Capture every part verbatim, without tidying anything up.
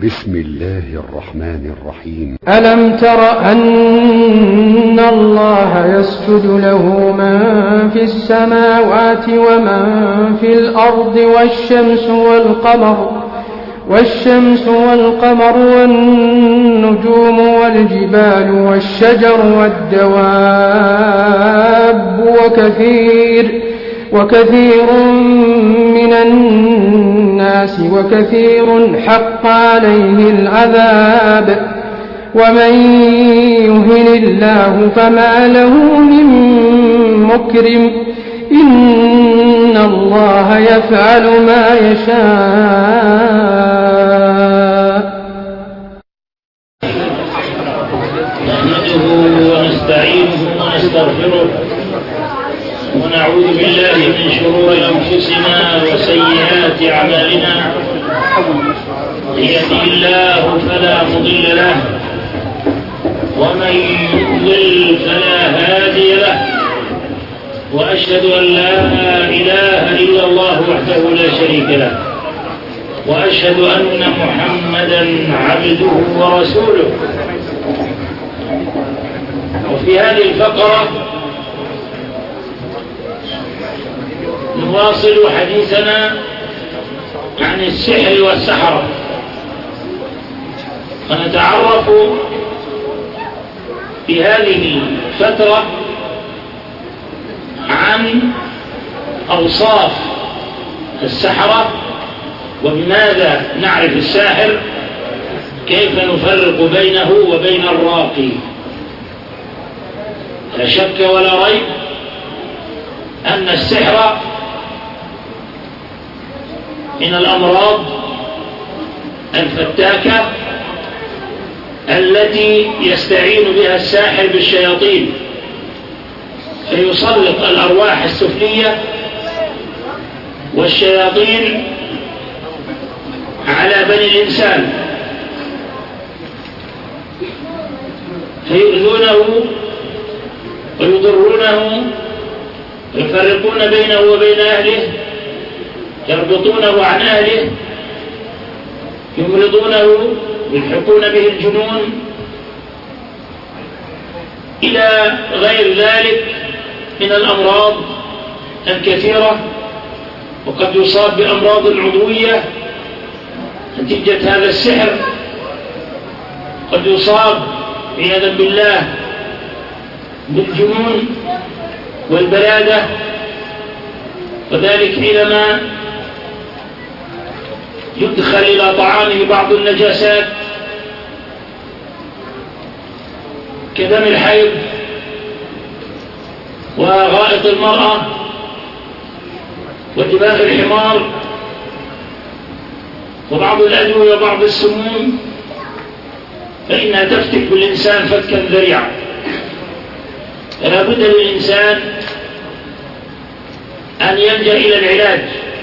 بسم الله الرحمن الرحيم. ألم تر أن الله يسجد له من في السماوات ومن في الأرض والشمس والقمر والشمس والقمر والنجوم والجبال والشجر والدواب وكثير وكثير من الناس وكثير حق عليه العذاب ومن يهن الله فما له من مكرم إن الله يفعل ما يشاء. نحمده ونستعينه ونستغفره ونعوذ بالله من شرور أنفسنا وسيئات أعمالنا. من يهده الله فلا مضل له ومن يضلل فلا هادي له، وأشهد أن لا إله إلا الله وحده لا شريك له، وأشهد أن محمدا عبده ورسوله. وفي هذه الفقرة نواصل حديثنا عن السحر والسحرة، ونتعرف في هذه الفترة عن أوصاف السحرة وبماذا نعرف الساحر، كيف نفرق بينه وبين الراقي. لا شك ولا ريب أن السحر من الأمراض الفتاكة التي يستعين بها الساحر بالشياطين فيسلط الأرواح السفلية والشياطين على بني الإنسان فيؤذونه ويضرونه ويفرقون بينه وبين أهله، يربطونه عن أهله، يمرضونه، يلحقون به الجنون إلى غير ذلك من الأمراض الكثيرة. وقد يصاب بأمراض عضوية نتيجة هذا السحر، قد يصاب عياذا بالله بالجنون والبلادة، وذلك حينما يدخل إلى طعامه بعض النجاسات كدم الحيض وغائط المرأة ودماغ الحمار وبعض الأدوية وبعض السموم، فإنها تفتك بالإنسان فتكا ذريعا. فلا بد للإنسان أن يلجأ إلى العلاج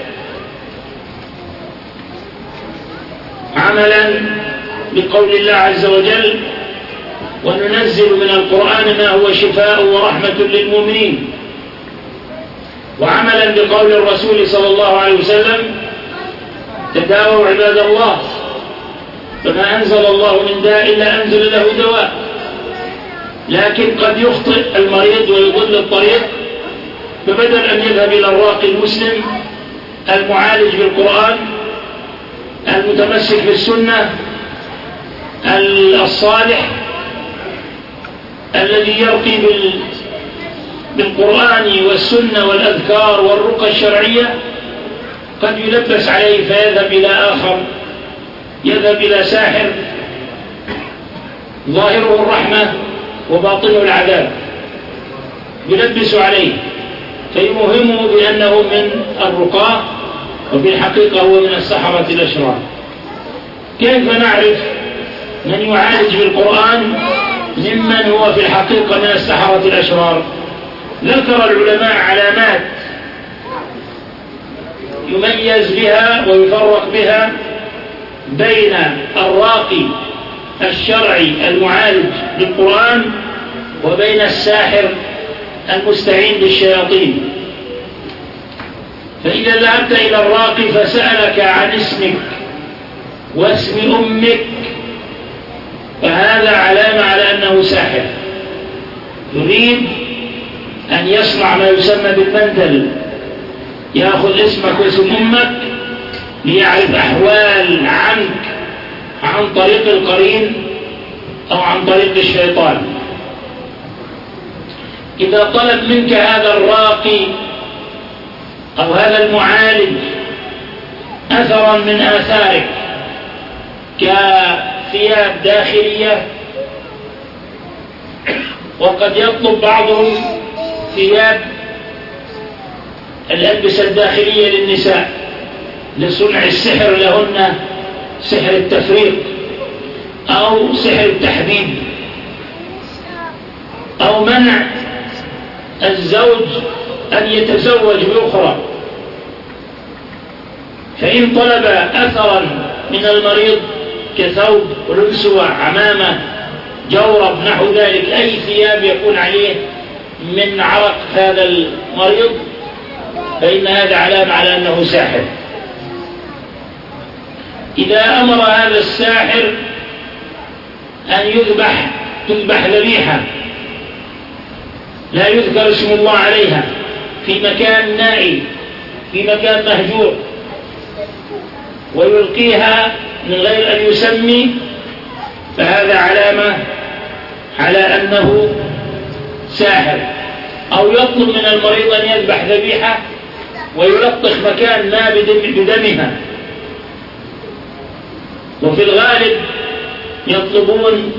عملا بقول الله عز وجل: وننزل من القرآن ما هو شفاء ورحمة للمؤمنين، وعملا بقول الرسول صلى الله عليه وسلم: تداووا عباد الله، فما أنزل الله من داء إلا أنزل له دواء. لكن قد يخطئ المريض ويضل الطريق، فبدل أن يذهب إلى الراقي المسلم المعالج بالقرآن المتمسك بالسنة الصالح الذي يرقي بالقرآن والسنة والأذكار والرقى الشرعية، قد يلبس عليه فيذهب إلى آخر، يذهب إلى ساحر ظاهره الرحمة وباطنه العذاب، يلبس عليه فيوهمه بأنه من الرقاة، وفي الحقيقة هو من السحرة الأشرار. كيف نعرف من يعالج بالقرآن ممن هو في الحقيقة من السحرة الأشرار؟ ذكر العلماء علامات يميز بها ويفرق بها بين الراقي الشرعي المعالج بالقرآن وبين الساحر المستعين بالشياطين. فإذا ذهبت إلى الراقي فسألك عن اسمك واسم أمك، فهذا علامة على أنه ساحر، يريد أن يصنع ما يسمى بالمندل، يأخذ اسمك واسم أمك ليعرف أحوال عنك عن طريق القرين أو عن طريق الشيطان. إذا طلب منك هذا الراقي أو هذا المعالج أثرا من آثارك كثياب داخلية، وقد يطلب بعضهم ثياب الألبسة الداخلية للنساء لصنع السحر لهن، سحر التفريق أو سحر التحبيب، أو منع الزوج أن يتزوج بأخرى. فإن طلب أثرا من المريض كثوب ولبسوة عمامة جورب نحو ذلك، أي ثياب يكون عليه من عرق هذا المريض، فإن هذا علامة على أنه ساحر. إذا أمر هذا الساحر أن يذبح تذبح ذبيحة لا يذكر اسم الله عليها في مكان نائي، في مكان مهجور، ويلقيها من غير أن يسمي، فهذا علامة على أنه ساحر. أو يطلب من المريض أن يذبح ذبيحة ويلطخ مكان ما بدمها، وفي الغالب يطلبون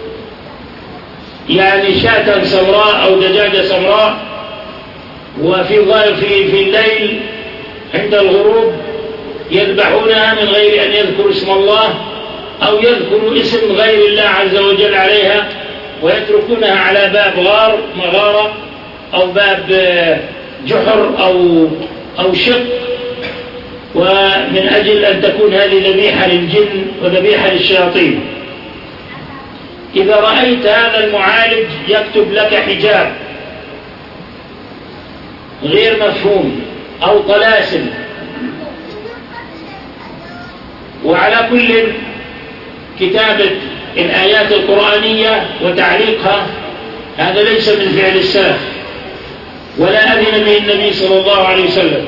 يعني شاة سمراء أو دجاجة سمراء، وفي في في الليل عند الغروب يذبحونها من غير أن يذكروا اسم الله أو يذكروا اسم غير الله عز وجل عليها، ويتركونها على باب غار مغارة أو باب جحر أو أو شق، ومن أجل أن تكون هذه ذبيحة للجن وذبيحة للشياطين. إذا رأيت هذا المعالج يكتب لك حجاب غير مفهوم أو طلاسم، وعلى كل كتابة الآيات القرآنية وتعليقها هذا ليس من فعل السلف ولا أذن به النبي صلى الله عليه وسلم،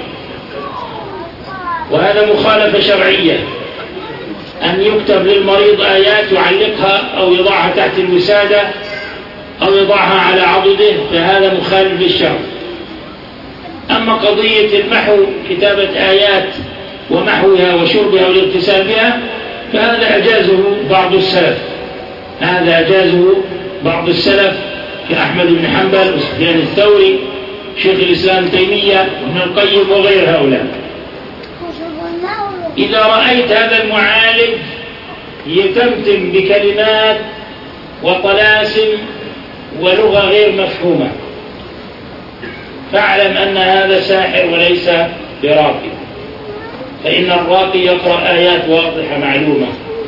وهذا مخالفة شرعية أن يكتب للمريض آيات يعلقها أو يضعها تحت الوسادة أو يضعها على عضده، فهذا مخالف للشرع. أما قضية المحو، كتابة آيات ومحوها وشربها والاغتسال بها، فهذا أجازه بعض السلف، هذا أجازه بعض السلف كأحمد بن حنبل وسفيان الثوري شيخ الإسلام تيمية وابن القيم وغير هؤلاء. إذا رأيت هذا المعالج يتمتم بكلمات وطلاسم ولغة غير مفهومة، فاعلم أن هذا ساحر وليس براقي، فإن الراقي يقرأ آيات واضحة معلومة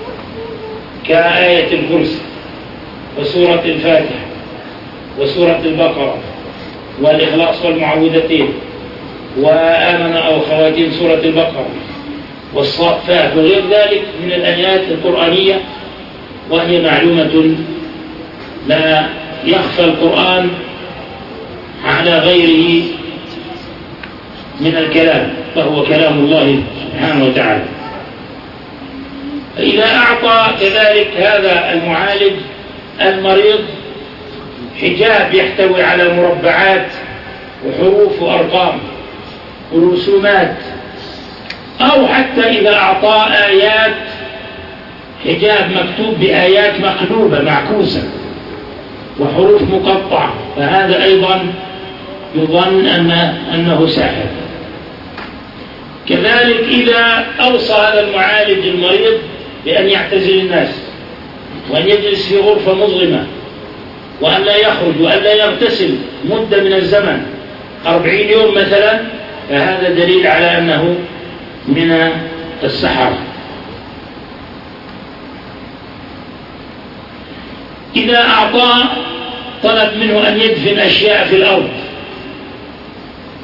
كآية الكرسي وسورة الفاتحة وسورة البقرة والإخلاص والمعوذتين وآمن أو خواتيم سورة البقرة والصافات وغير ذلك من الآيات القرآنية، وهي معلومة لا يخفى القرآن على غيره من الكلام، فهو كلام الله سبحانه وتعالى. إذا أعطى كذلك هذا المعالج المريض حجاب يحتوي على مربعات وحروف وأرقام ورسومات، أو حتى إذا أعطى آيات حجاب مكتوب بآيات مقلوبة معكوسة وحروف مقطعة، فهذا أيضا يظن أن أنه ساحر. كذلك إذا أوصى هذا المعالج المريض بأن يعتزل الناس وأن يجلس في غرفة مظلمة وأن لا يخرج وأن لا يغتسل مدة من الزمن أربعين يوم مثلا، فهذا دليل على أنه من السحرة. إذا أعطى طلب منه أن يدفن أشياء في الأرض،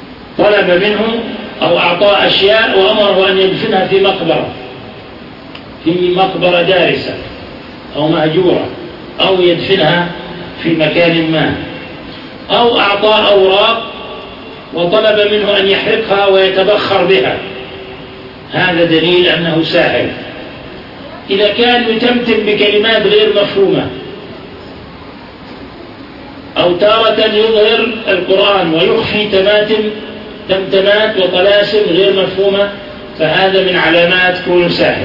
طلب منه أو أعطاه أشياء وأمره أن يدفنها في مقبرة، في مقبرة دارسة أو مهجورة، أو يدفنها في مكان ما، أو أعطى أوراق وطلب منه أن يحرقها ويتبخر بها، هذا دليل أنه ساحر. إذا كان يتمتم بكلمات غير مفهومة، أو تارة يظهر القرآن ويخفي تماتم تمتمات وطلاسم غير مفهومة، فهذا من علامات كونه ساحر.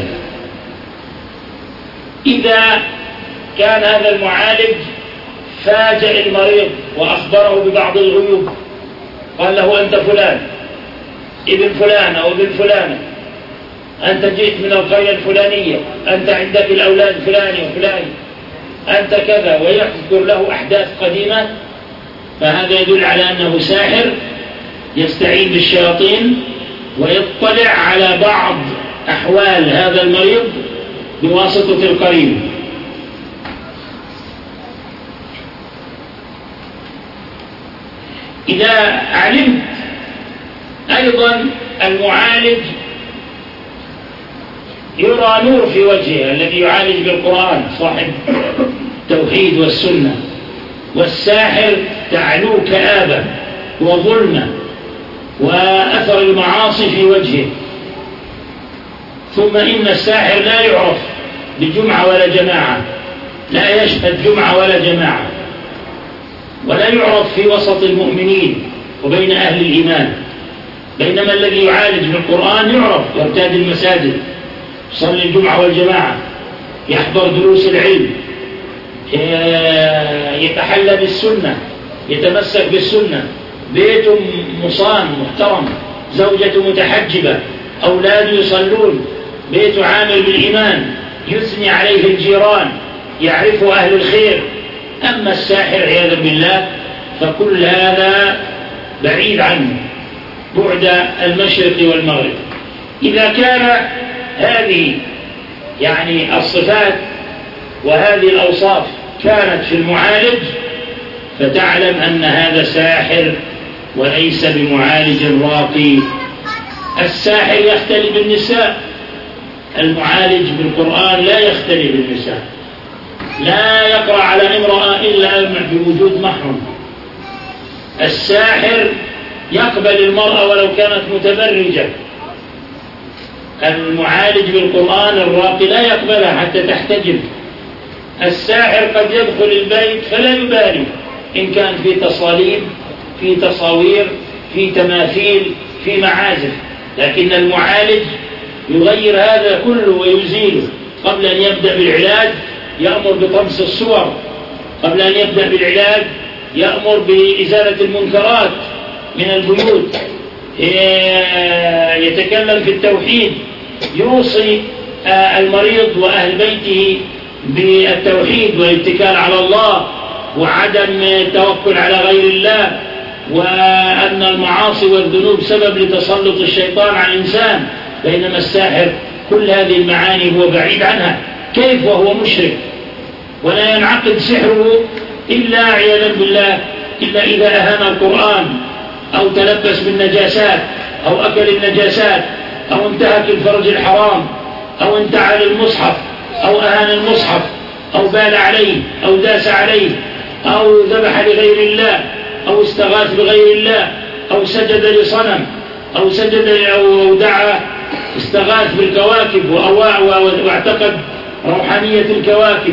إذا كان هذا المعالج فاجأ المريض وأخبره ببعض الغيوب، قال له أنت فلان ابن فلان أو ابن فلانة، أنت جئت من القرية الفلانية، أنت عندك الأولاد فلاني وفلاني، أنت كذا، ويذكر له أحداث قديمة، فهذا يدل على أنه ساحر يستعين بالشياطين ويطلع على بعض أحوال هذا المريض بواسطة القرين. إذا علمت أيضا المعالج يرى نور في وجهه الذي يعالج بالقرآن صاحب التوحيد والسنة، والساحر تعلو كآبة وظلمة وأثر المعاصي في وجهه. ثم إن الساحر لا يعرف بجمعة ولا جماعة، لا يشهد جمعة ولا جماعة، ولا يعرف في وسط المؤمنين وبين أهل الإيمان، بينما الذي يعالج بالقرآن يعرف، يرتاد المساجد، يصلي الجمعة والجماعة، يحضر دروس العلم، يتحلى بالسنة، يتمسك بالسنة، بيته مصان محترم، زوجته متحجبة، أولاده يصلون، بيته عامل بالإيمان، يثني عليه الجيران، يعرف أهل الخير. أما الساحر عياذا بالله فكل هذا بعيد عنه بعد المشرق والمغرب. إذا كان هذه يعني الصفات وهذه الأوصاف كانت في المعالج، فتعلم أن هذا ساحر وليس بمعالج راقي. الساحر يختلي بالنساء، المعالج بالقرآن لا يختلي بالنساء، لا يقرأ على امرأة إلا بوجود محرم. الساحر يقبل المرأة ولو كانت متبرجة، المعالج بالقرآن الراقي لا يقبلها حتى تحتجب. الساحر قد يدخل البيت فلا يبالي إن كان في تصاليب، في تصاوير، في تماثيل، في معازف، لكن المعالج يغير هذا كله ويزيله. قبل أن يبدأ بالعلاج يأمر بطمس الصور، قبل أن يبدأ بالعلاج يأمر بإزالة المنكرات من البيوت، يتكلم في التوحيد، يوصي المريض وأهل بيته بالتوحيد والاتكال على الله وعدم التوكل على غير الله، وأن المعاصي والذنوب سبب لتسلط الشيطان على الإنسان. بينما الساحر كل هذه المعاني هو بعيد عنها، كيف وهو مشرك، ولا ينعقد سحره إلا عياذا بالله إلا إذا أهان القرآن أو تلبس بالنجاسات أو أكل النجاسات أو انتهك الفرج الحرام أو انتعل المصحف أو أهان المصحف أو بال عليه أو داس عليه أو ذبح لغير الله أو استغاث بغير الله أو سجد لصنم أو سجد أو دعا استغاث بالكواكب واعتقد روحانية الكواكب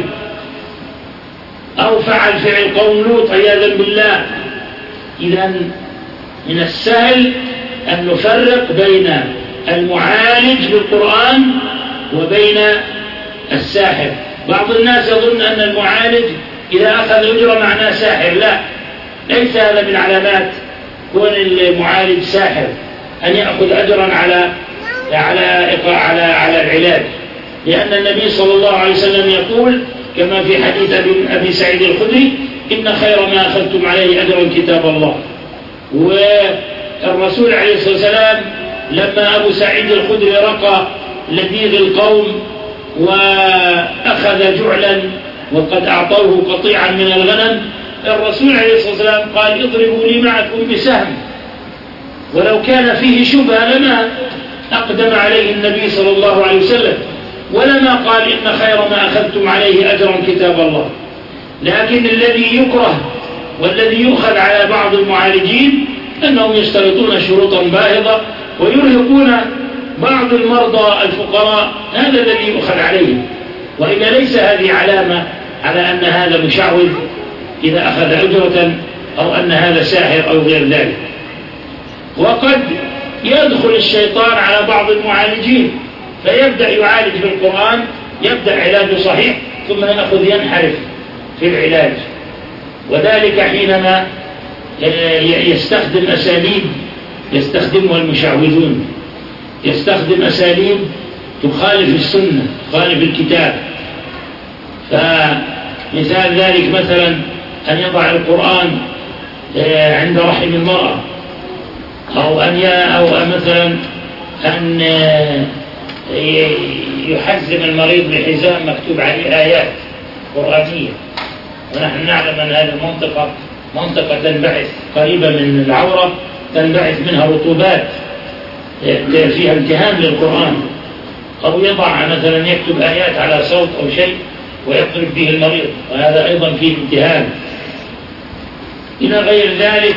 أو فعل فعل قوم لوط عياذا بالله. إذا من السهل أن نفرق بين المعالج بالقرآن وبين الساحر. بعض الناس يظن أن المعالج إذا أخذ أجرة معناه ساحر، لا، ليس هذا من علامات كون المعالج ساحر أن يأخذ أجرا على على على على العلاج، لأن النبي صلى الله عليه وسلم يقول كما في حديث أبي سعيد الخدري: إن خير ما أخذتم عليه أجرا كتاب الله. والرسول عليه الصلاة والسلام لما أبو سعيد الخدري رقى لذيذ القوم وأخذ جعلا وقد أعطوه قطيعا من الغنم، الرسول عليه الصلاة والسلام قال: اضربوا لي معكم بسهم، ولو كان فيه شبهة لما أقدم عليه النبي صلى الله عليه وسلم، ولما قال إن خير ما أخذتم عليه أجرا كتاب الله. لكن الذي يكره والذي يؤخذ على بعض المعالجين أنهم يشترطون شروطا باهظة ويرهقون بعض المرضى الفقراء، هذا الذي يؤخذ عليه، وإلا ليس هذه علامة على أن هذا مشعوذ إذا أخذ أجرة أو أن هذا ساحر أو غير ذلك. وقد يدخل الشيطان على بعض المعالجين فيبدأ يعالج بالقرآن، يبدأ علاجه صحيح ثم يأخذ ينحرف في العلاج، وذلك حينما يستخدم أساليب يستخدمها المشعوذون، يستخدم أساليب تخالف السنة تخالف الكتاب. فمثال ذلك مثلا أن يضع القرآن عند رحم المرأة، أو أن أو مثلا أن يحزم المريض بحزام مكتوب عليه آيات قرآنية، ونحن نعلم أن هذه المنطقة منطقة تنبعث قريبة من العورة، تنبعث منها رطوبات فيها التهام للقرآن. أو يضع مثلا يكتب آيات على صوت أو شيء ويضرب به المريض، وهذا أيضا فيه التهام. إلى غير ذلك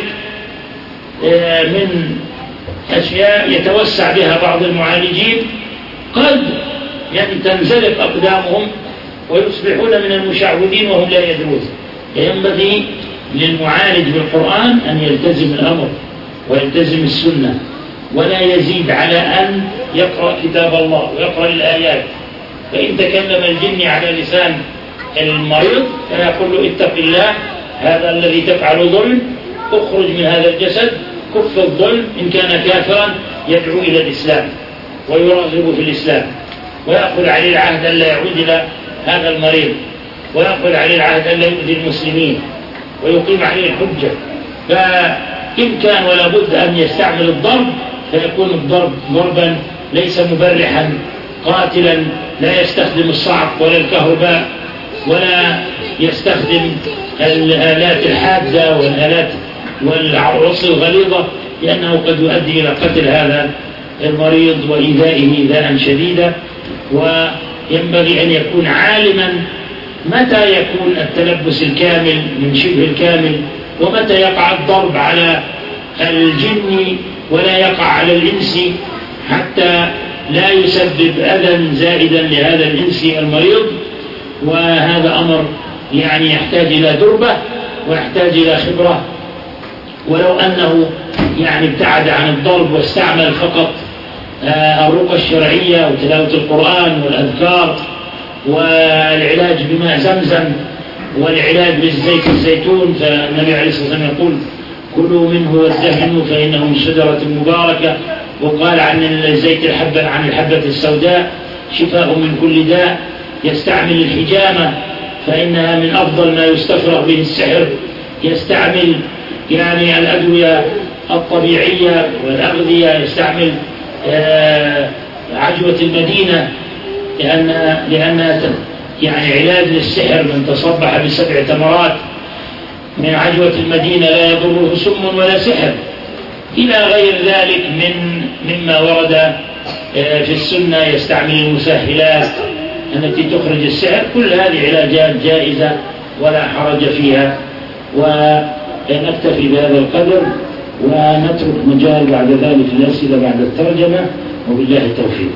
من أشياء يتوسع بها بعض المعالجين، قد تنزلق أقدامهم ويصبحون من المشعوذين وهم لا يدرون. ينبغي للمعالج بالقرآن أن يلتزم الأمر ويلتزم السنة، ولا يزيد على أن يقرأ كتاب الله ويقرأ الآيات. فإن تكلم الجن على لسان المريض فيقول له اتق الله، هذا الذي تفعل ظلم، اخرج من هذا الجسد، كف الظلم، إن كان كافرا يدعو إلى الإسلام ويرغب في الإسلام، ويأخذ عليه العهد أن لا يعود إلى هذا المريض، ويأخذ عليه العهد أن لا يؤذي المسلمين، ويقيم عليه الحجة. فإن كان ولا بد أن يستعمل الضرب فيكون الضرب ضربا ليس مبرحا قاتلا، لا يستخدم الصعق ولا الكهرباء ولا يستخدم الآلات الحادة والآلات والعصي الغليظة، لأنه قد يؤدي إلى قتل هذا المريض وإيذائه إيذاء شديدا. وينبغي أن يكون عالما متى يكون التلبس الكامل من شبه الكامل، ومتى يقع الضرب على الجن ولا يقع على الإنس، حتى لا يسبب أذى زائدا لهذا الإنس المريض. وهذا أمر يعني يحتاج إلى دربة ويحتاج إلى خبرة. ولو أنه يعني ابتعد عن الضرب واستعمل فقط الرقى الشرعية وتلاوة القرآن والأذكار والعلاج بماء زمزم والعلاج بالزيت الزيتون، فالنبي عليه الصلاة والسلام يقول كلوا منه وادهنوا فإنه من شجرة مباركة. وقال عن الزيت الحبة عن الحبة السوداء شفاء من كل داء. يستعمل الحجامة فإنها من أفضل ما يستفرغ به السحر. يستعمل يعني الأدوية الطبيعية والأغذية، يستعمل آه عجوة المدينة لأن لأنها يعني علاج للسحر. من تصبح بسبع تمرات من عجوة المدينة لا يضره سم ولا سحر، إلى غير ذلك من مما ورد آه في السنة. يستعمل المسهلات التي تخرج السحر. كل هذه علاجات جائزة ولا حرج فيها. ونكتفي بهذا القدر ونترك مجال بعد ذلك الأسئلة بعد الترجمة، وبالله التوفيق.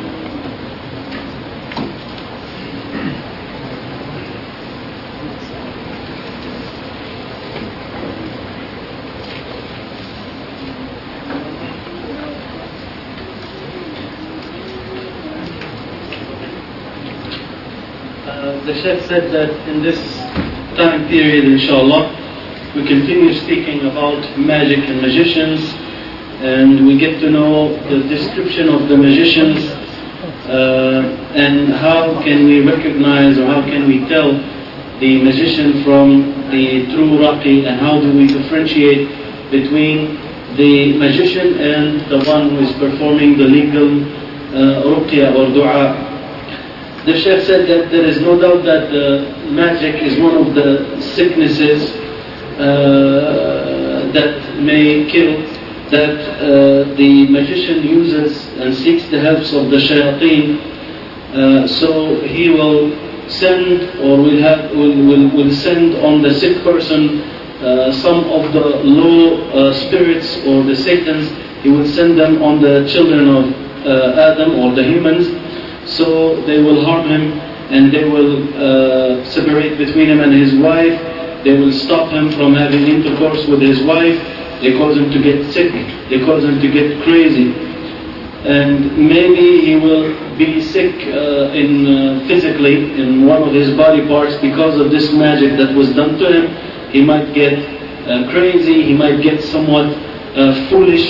The Sheikh said that in this time period, inshallah, we continue speaking about magic and magicians, and we get to know the description of the magicians, uh, and how can we recognize or how can we tell the magician from the true raqi, and how do we differentiate between the magician and the one who is performing the legal uh, ruqya or dua. The Sheikh said that there is no doubt that uh, magic is one of the sicknesses uh, that may kill, that uh, the magician uses and seeks the helps of the shayateen Uh, so he will send or will have will, will, will send on the sick person uh, some of the low uh, spirits or the Satans. He will send them on the children of uh, Adam or the humans, so they will harm him and they will uh, separate between him and his wife. They will stop him from having intercourse with his wife. They cause him to get sick. They cause him to get crazy. And maybe he will be sick uh, in uh, physically in one of his body parts because of this magic that was done to him. He might get uh, crazy. He might get somewhat uh, foolish.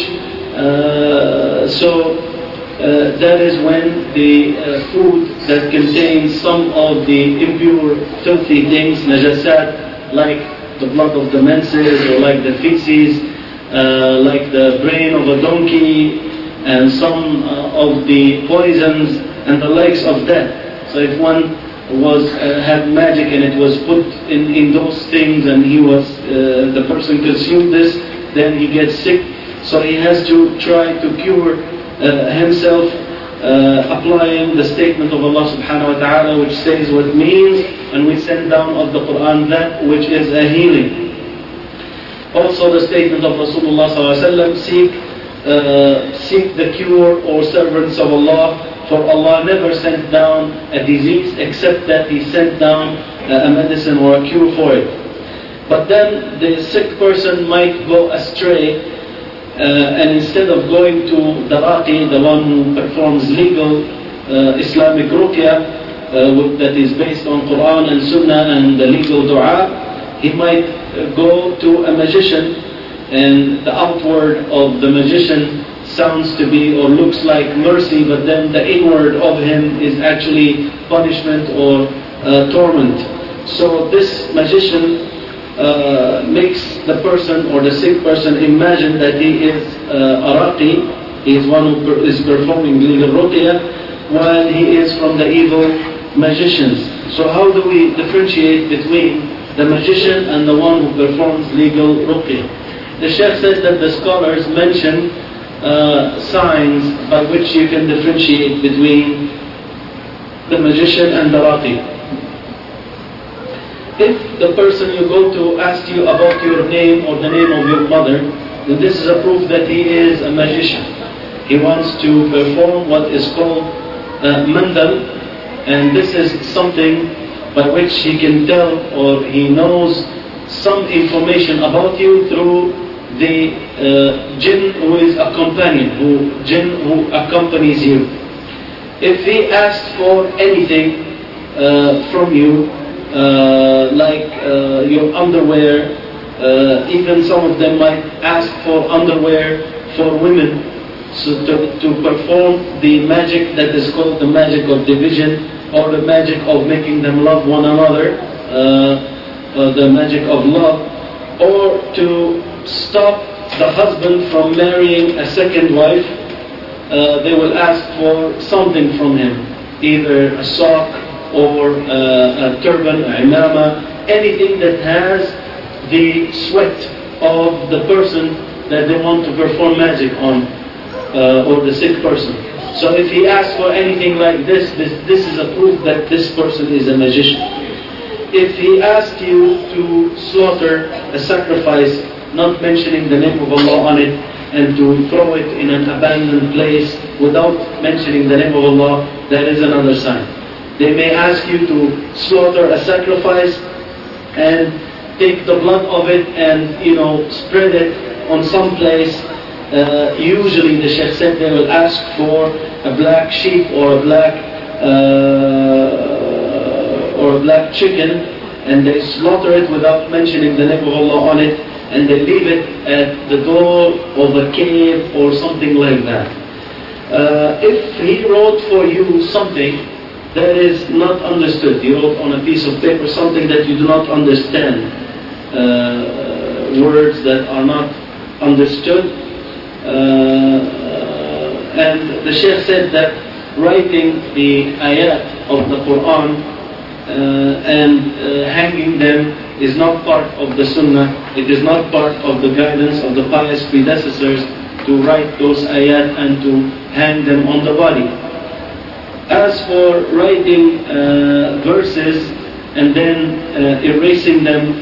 Uh, so uh, that is when the uh, food that contains some of the impure, filthy things, najasat, like the blood of the menses or like the feces, uh, like the brain of a donkey, and some uh, of the poisons and the likes of that. So if one was uh, had magic and it was put in, in those things and he was uh, the person consumed this, then he gets sick. So he has to try to cure uh, himself uh, applying the statement of Allah subhanahu wa ta'ala, which says what means, and we send down of the Quran that which is a healing. Also the statement of Rasulullah sallallahu alaihi wasallam, seek Uh, seek the cure, or servants of Allah, for Allah never sent down a disease except that He sent down uh, a medicine or a cure for it. But then the sick person might go astray, uh, and instead of going to the raqi, the one who performs legal uh, Islamic ruqya uh, that is based on Quran and Sunnah and the legal dua, he might uh, go to a magician, and the outward of the magician sounds to be or looks like mercy, but then the inward of him is actually punishment or uh, torment. So this magician uh, makes the person or the sick person imagine that he is uh, a raqi, he is one who per- is performing legal ruqya, while he is from the evil magicians. So how do we differentiate between the magician and the one who performs legal ruqya? The Shaykh said that the scholars mention uh, signs by which you can differentiate between the magician and the raqi. If the person you go to asks you about your name or the name of your mother, then this is a proof that he is a magician. He wants to perform what is called uh, mandal, and this is something by which he can tell or he knows some information about you through the uh, jinn who is a companion, who jinn who accompanies you. If he asks for anything uh, from you, uh, like uh, your underwear, uh, even some of them might ask for underwear for women, so to, to perform the magic that is called the magic of division, or the magic of making them love one another, uh, uh, the magic of love, or to stop the husband from marrying a second wife. Uh, they will ask for something from him, either a sock or uh, a turban, a imama, anything that has the sweat of the person that they want to perform magic on, uh, or the sick person. So if he asks for anything like this, this, this is a proof that this person is a magician. If he asks you to slaughter a sacrifice, not mentioning the name of Allah on it, and to throw it in an abandoned place without mentioning the name of Allah, that is another sign. They may ask you to slaughter a sacrifice and take the blood of it and, you know, spread it on some place. Uh, usually the Shaykh said they will ask for a black sheep or a black uh, or a black chicken, and they slaughter it without mentioning the name of Allah on it, and they leave it at the door of a cave or something like that. Uh, if he wrote for you something that is not understood, he wrote on a piece of paper something that you do not understand, uh, words that are not understood, uh, and the Shaykh said that writing the ayat of the Quran uh, and uh, hanging them is not part of the Sunnah. It is not part of the guidance of the pious predecessors to write those ayat and to hang them on the body. As for writing uh, verses and then uh, erasing them,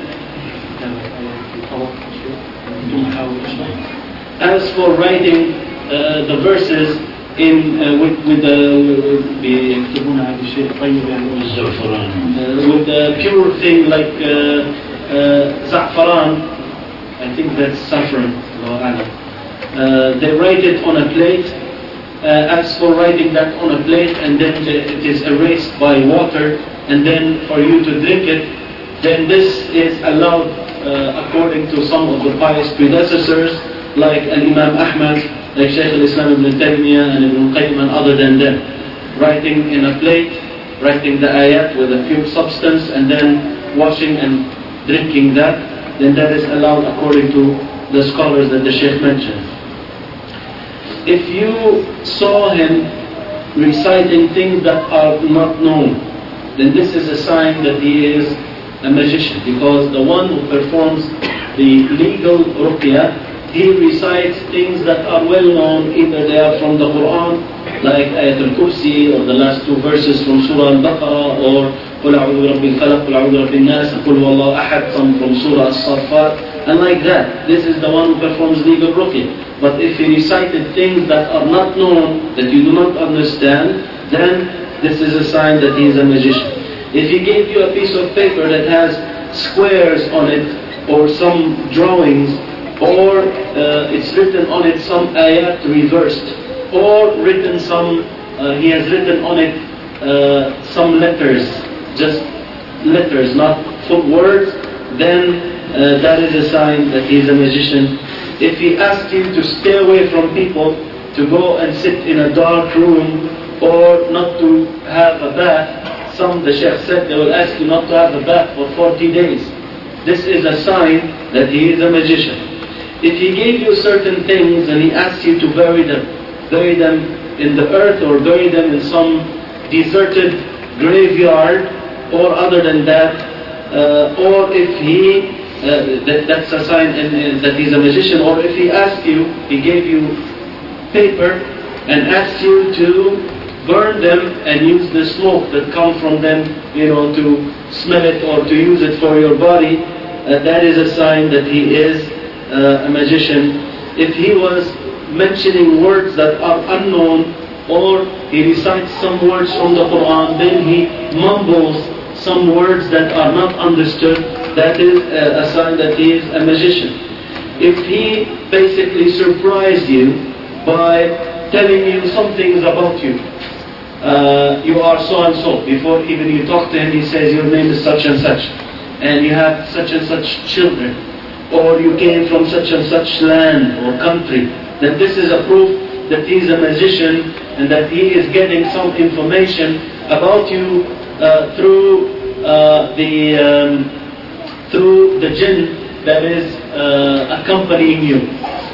as for writing uh, the verses in uh, with with the uh, with the pure thing like uh, uh, za'faran, I think that's saffron. Uh, they write it on a plate. Uh, as for writing that on a plate and then it is erased by water and then for you to drink it, then this is allowed uh, according to some of the pious predecessors like Al-Imam Ahmad, like Shaykh al-Islam ibn Taymiyyah and Ibn Qayyim and other than them. Writing in a plate, writing the ayat with a pure substance and then washing and drinking that, then that is allowed according to the scholars that the Shaykh mentioned. If you saw him reciting things that are not known, then this is a sign that he is a magician, because the one who performs the legal ruqyah, he recites things that are well known, either they are from the Quran, like Ayat al-Kursi, or the last two verses from Surah Al-Baqarah, or قُلْ أَعُوذُ بِرَبِّ الْفَلَقِ قُلْ أَعُوذُ بِرَبِّ النَّاسِ قُلْ هُوَ اللَّهُ أَحَدٌ, some from Surah As-Saffat, and like that. This is the one who performs legal ruqyah. But if he recited things that are not known, that you do not understand, then this is a sign that he is a magician. If he gave you a piece of paper that has squares on it, or some drawings, or uh, it's written on it some ayat reversed, or written some, uh, he has written on it uh, some letters, just letters, not full words, then uh, that is a sign that he is a magician. If he asks you to stay away from people, to go and sit in a dark room, or not to have a bath, some, the Shaykh said, they will ask you not to have a bath for forty days. This is a sign that he is a magician. If he gave you certain things and he asked you to bury them, bury them in the earth or bury them in some deserted graveyard or other than that, uh, or if he, uh, that, that's a sign in, in, that he's a magician, or if he asked you, he gave you paper and asked you to burn them and use the smoke that comes from them, you know, to smell it or to use it for your body, uh, that is a sign that he is uh, a magician. If he was mentioning words that are unknown, or he recites some words from the Quran, then he mumbles some words that are not understood, that is a, a sign that he is a magician. If he basically surprised you by telling you some things about you, uh, you are so and so, before even you talk to him, he says your name is such and such, and you have such and such children, or you came from such and such land or country, then this is a proof that he is a magician and that he is getting some information about you uh, through uh, the um, through the jinn that is uh, accompanying you.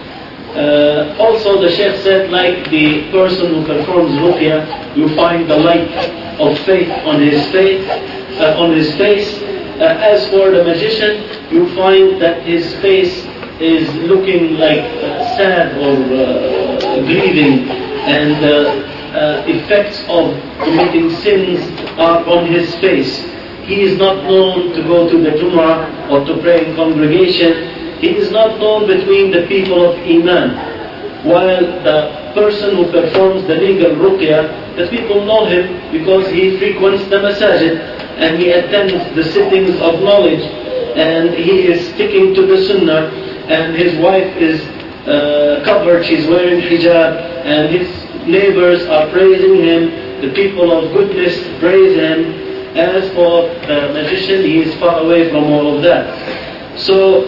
Uh, also, the Shaykh said, like the person who performs ruqyah, you find the light of faith on his face. Uh, on his face. Uh, as for the magician, you find that his face is looking like uh, sad or uh, grieving, and uh, uh, effects of committing sins are on his face. He is not known to go to the Jumu'ah or to pray in congregation. He is not known between the people of Iman. While the person who performs the legal ruqyah, the people know him because he frequents the masajid and he attends the sittings of knowledge, and he is sticking to the sunnah, and his wife is uh, covered, she's wearing hijab, and his neighbors are praising him, the people of goodness praise him. As for the magician, he is far away from all of that. So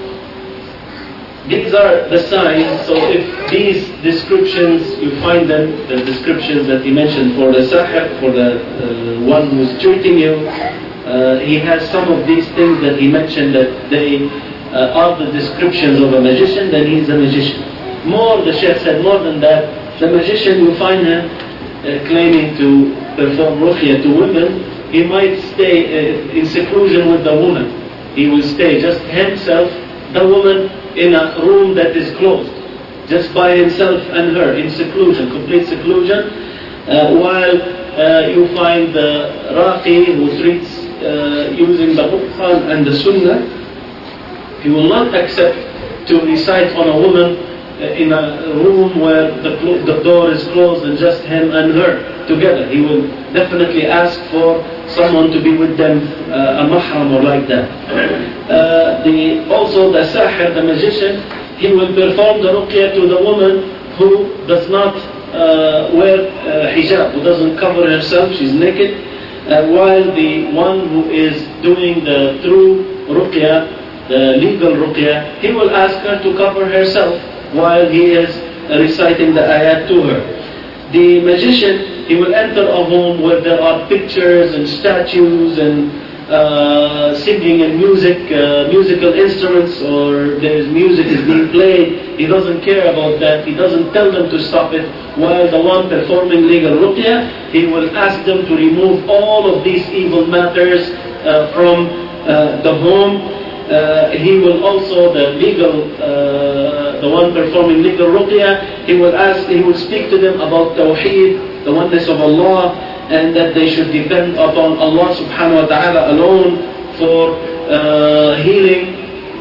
these are the signs. So if these descriptions, you find them, the descriptions that he mentioned for the sahib, for the uh, one who's treating you, uh, he has some of these things that he mentioned that they uh, are the descriptions of a magician, then he is a magician. More, the Shaykh said, more than that, the magician, you find him uh, claiming to perform ruqyah to women, he might stay uh, in seclusion with the woman. He will stay just himself, the woman, in a room that is closed, just by himself and her, in seclusion, complete seclusion, uh, while uh, you find the Raqi who treats uh, using the Quran and the Sunnah. He will not accept to recite on a woman uh, in a room where the, the door is closed and just him and her together. He will definitely ask for someone to be with them, uh, a mahram or like that. Uh, the, also the sahir, the magician, he will perform the ruqya to the woman who does not uh, wear uh, hijab, who doesn't cover herself, she's naked, uh, while the one who is doing the true ruqya, the legal ruqya, he will ask her to cover herself while he is reciting the ayat to her. The magician, he will enter a home where there are pictures and statues and uh, singing and music, uh, musical instruments, or there is music is being played. He doesn't care about that. He doesn't tell them to stop it. While the one performing legal ruqya, he will ask them to remove all of these evil matters uh, from uh, the home. Uh, he will also, the legal, uh, the one performing legal ruqya, he will ask, he will speak to them about Tawheed, the oneness of Allah, and that they should depend upon Allah subhanahu wa ta'ala alone for uh, healing.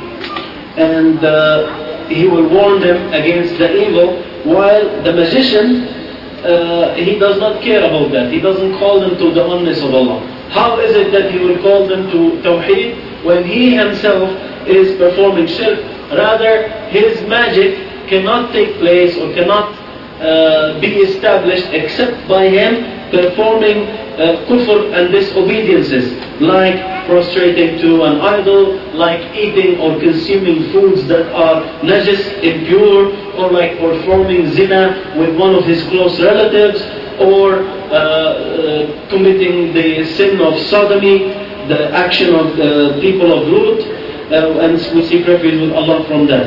And uh, he will warn them against the evil, while the magician, uh, he does not care about that. He doesn't call them to the oneness of Allah. How is it that he will call them to Tawheed when he himself is performing shirk? Rather, his magic cannot take place or cannot uh, be established except by him performing uh, kufr and disobediences, like prostrating to an idol, like eating or consuming foods that are najis, impure, or like performing zina with one of his close relatives, or uh, uh, committing the sin of sodomy, the action of the people of Lut, uh, and we seek refuge with Allah from that.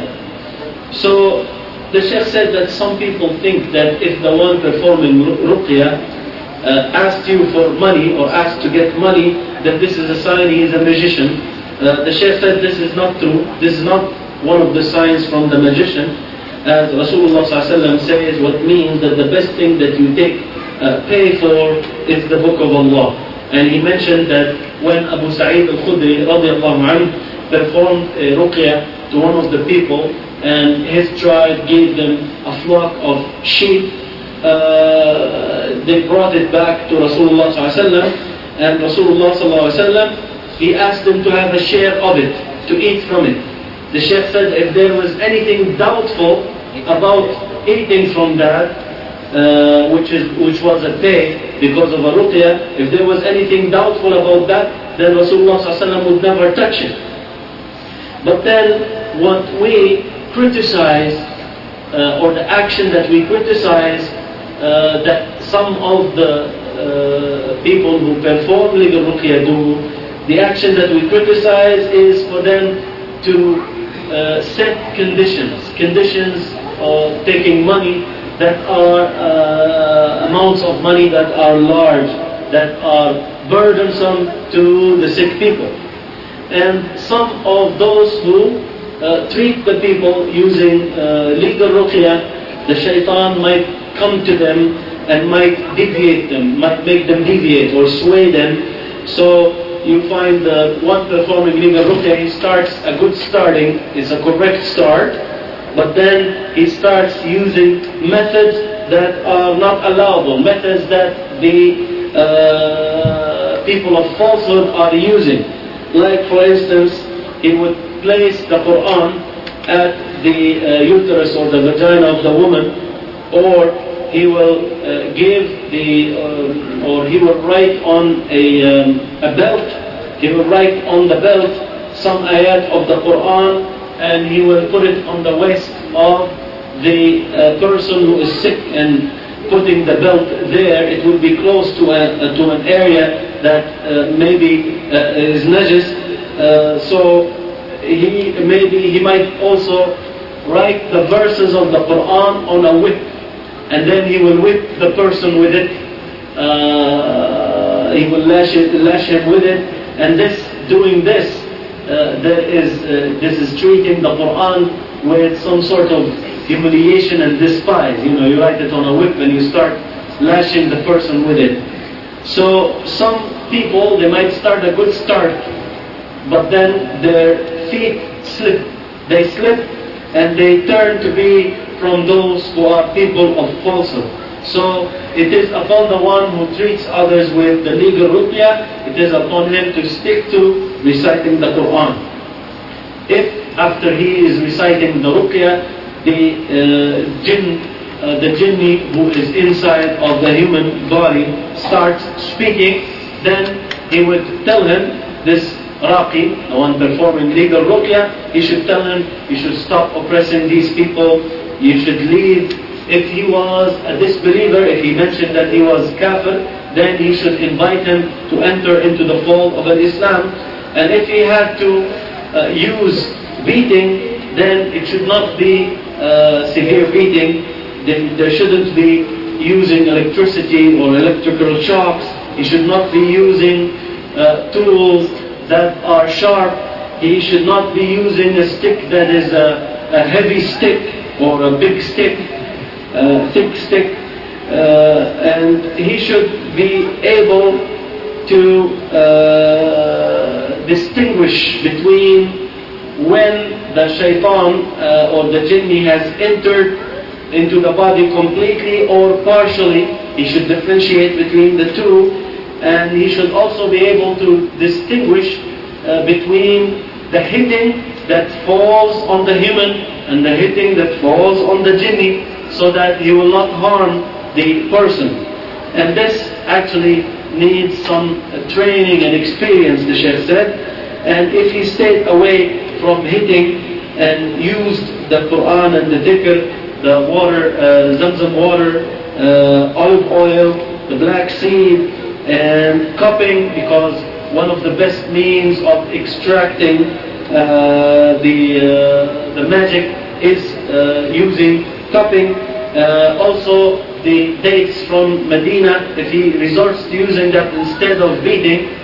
So the Shaykh said that some people think that if the one performing ruqya uh, asked you for money or asked to get money, then this is a sign he is a magician. Uh, the Shaykh said this is not true. This is not one of the signs from the magician. As Rasulullah ﷺ says, what means that the best thing that you take uh, pay for is the book of Allah. And he mentioned that when Abu Sa'id al-Khudri radiallahu anhu performed a ruqya to one of the people, and his tribe gave them a flock of sheep, uh, they brought it back to Rasulullah sallallahu alaihi wasallam, and Rasulullah sallallahu alaihi wasallam, he asked them to have a share of it, to eat from it. The Shaykh said if there was anything doubtful about eating from that, uh, which is which was a pay because of a ruqya, if there was anything doubtful about that, then Rasulullah sallallahu alaihi wasallam would never touch it. But then what we criticize, uh, or the action that we criticize, uh, that some of the uh, people who perform legal ruqya do, the action that we criticize is for them to uh, set conditions, conditions of taking money that are uh, amounts of money that are large, that are burdensome to the sick people. And some of those who uh, treat the people using uh, legal ruqya, the shaitan might come to them and might deviate them, might make them deviate or sway them. So you find the one performing legal ruqya, he starts a good starting, it's a correct start, but then he starts using methods that are not allowable, methods that the uh, people of falsehood are using. Like, for instance, he would place the Quran at the uh, uterus or the vagina of the woman, or he will uh, give the, uh, or he will write on a, um, a belt, he will write on the belt some ayat of the Quran, and he will put it on the waist of the uh, person who is sick, and putting the belt there, it will be close to, a, uh, to an area that uh, maybe uh, is najis, uh, so he maybe he might also write the verses of the Quran on a whip, and then he will whip the person with it. Uh, he will lash it, lash him with it, and this, doing this, uh, there is uh, this is treating the Quran with some sort of humiliation and despise. You know, you write it on a whip and you start lashing the person with it. So some people, they might start a good start, but then their feet slip. They slip and they turn to be from those who are people of falsehood. So it is upon the one who treats others with the legal ruqya, it is upon him to stick to reciting the Quran. If after he is reciting the ruqya, the uh, jinn, uh, the jinni who is inside of the human body starts speaking, then he would tell him, this Raqi, the one performing legal ruqya, he should tell him, you should stop oppressing these people, you should leave. If he was a disbeliever, if he mentioned that he was kafir, then he should invite him to enter into the fold of Islam. And if he had to uh, use beating, then it should not be uh, severe beating. Then there shouldn't be using electricity or electrical shocks. He should not be using uh, tools that are sharp. He should not be using a stick that is a, a heavy stick or a big stick, a thick stick. Uh, and he should be able to uh, distinguish between when the shaitan uh, or the jinni has entered into the body completely or partially. He should differentiate between the two, and he should also be able to distinguish uh, between the hitting that falls on the human and the hitting that falls on the jinni, so that he will not harm the person. And this actually needs some uh, training and experience, the Shaykh said. And if he stayed away from hitting and used the Quran and the dhikr, the water, uh, Zamzam water, uh, olive oil, the black seed, and cupping, because one of the best means of extracting uh, the uh, the magic is uh, using cupping. Uh, also, the dates from Medina, if he resorts to using that instead of beating,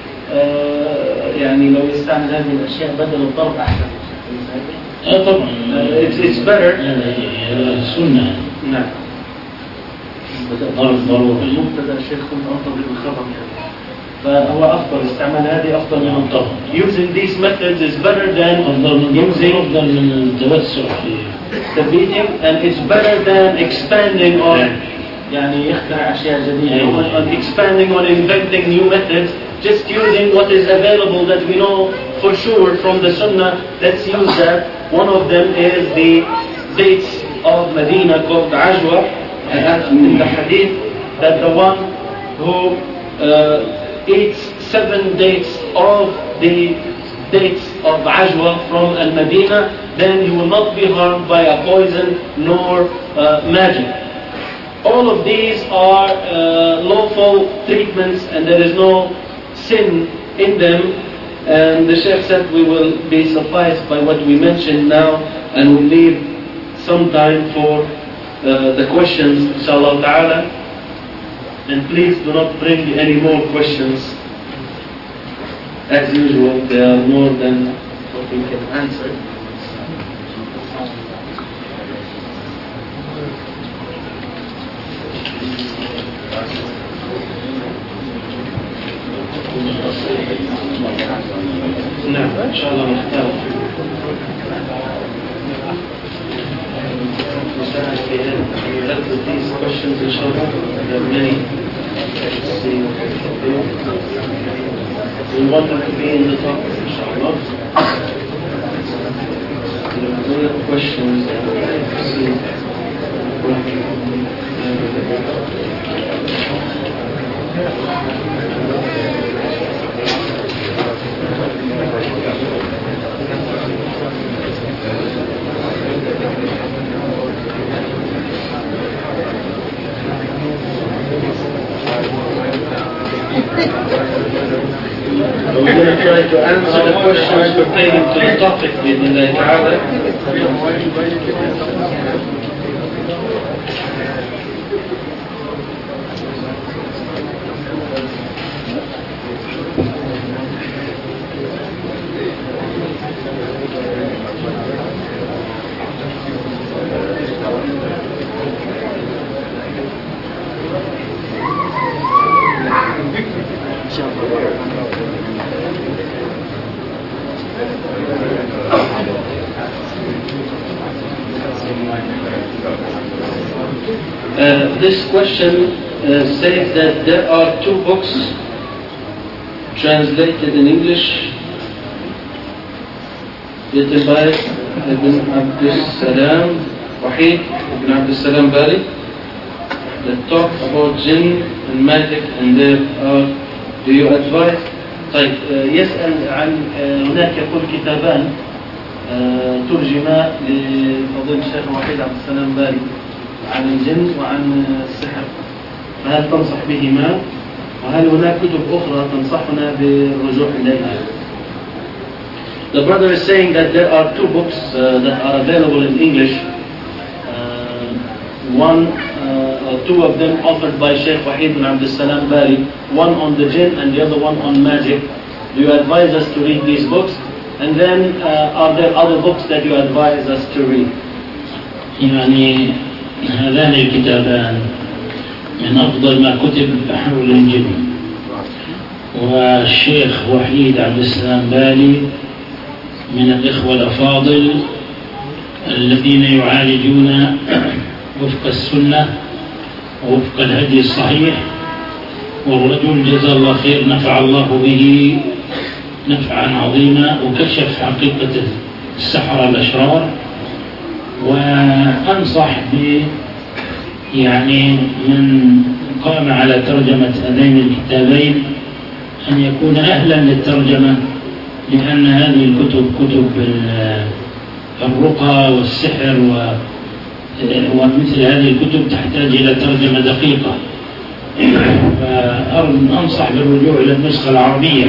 uh, يعني لو يستعمل هذه الأشياء بدل الضرب أحسن. اه طبعا it's, it's better. سنة. نعم. ضرب ضروري. المبتدأ الشيخ كنت أنتظر بالخبر يعني. فهو أفضل استعمال هذه أفضل من الضرب. Using these methods is better than using أفضل من التوسع في the beating, and it's better than expanding on يعني يخترع أشياء جديدة. On expanding on inventing new methods. Just using what is available that we know for sure from the Sunnah. Let's use that. One of them is the dates of Medina called Ajwa, and in the hadith that the one who uh, eats seven dates of the dates of Ajwa from Al-Medina, then he will not be harmed by a poison nor uh, magic. All of these are uh, lawful treatments, and there is no sin in them. And the Shaykh said we will be sufficed by what we mentioned now, and we'll leave some time for uh, the questions, inshallah ta'ala. And please do not bring any more questions. As usual, they are more than what we can answer. نعم إن شاء الله نختار help with these questions إن شاء الله. There are many. Let's see. We want them to be in the top إن شاء الله. There are many questions that we have to see. We're going to try to answer the questions pertaining to the topic بإذن الله تعالى. Uh, this question uh, says that there are two books translated in English written by Ibn Abdus Salam Wahid Ibn Abdus Salam Bali that talk about jinn and magic, and there are, do you advise? طيب يسأل عن هناك يقول كتابان ترجما لفضيلة الشيخ وحيد عبد السلام بالي عن الجن وعن السحر، فهل تنصح بهما؟ وهل هناك كتب أخرى تنصحنا بالرجوع إليها؟ The brother is saying that there are two books uh, that are available in English. Uh, one uh, or two of them offered by Sheikh Wahid bin Abdul Salam Bali, one on the jinn and the other one on magic. Do you advise us to read these books? And then uh, are there other books that you advise us to read? يعني هذان الكتابان من أفضل ما كتب حول الجن، والشيخ وحيد عبد السلام بالي من الإخوة الأفاضل الذين يعالجون وفق السنة ووفق الهدي الصحيح، والرجل جزا الله خير نفع الله به نفعا عظيما وكشف حقيقة السحرة الأشرار. وأنصح ب يعني من قام على ترجمة هذين الكتابين أن يكون أهلا للترجمة، لأن هذه الكتب كتب الرقى والسحر ومثل هذه الكتب تحتاج إلى ترجمة دقيقة، فأنصح بالرجوع إلى النسخة العربية،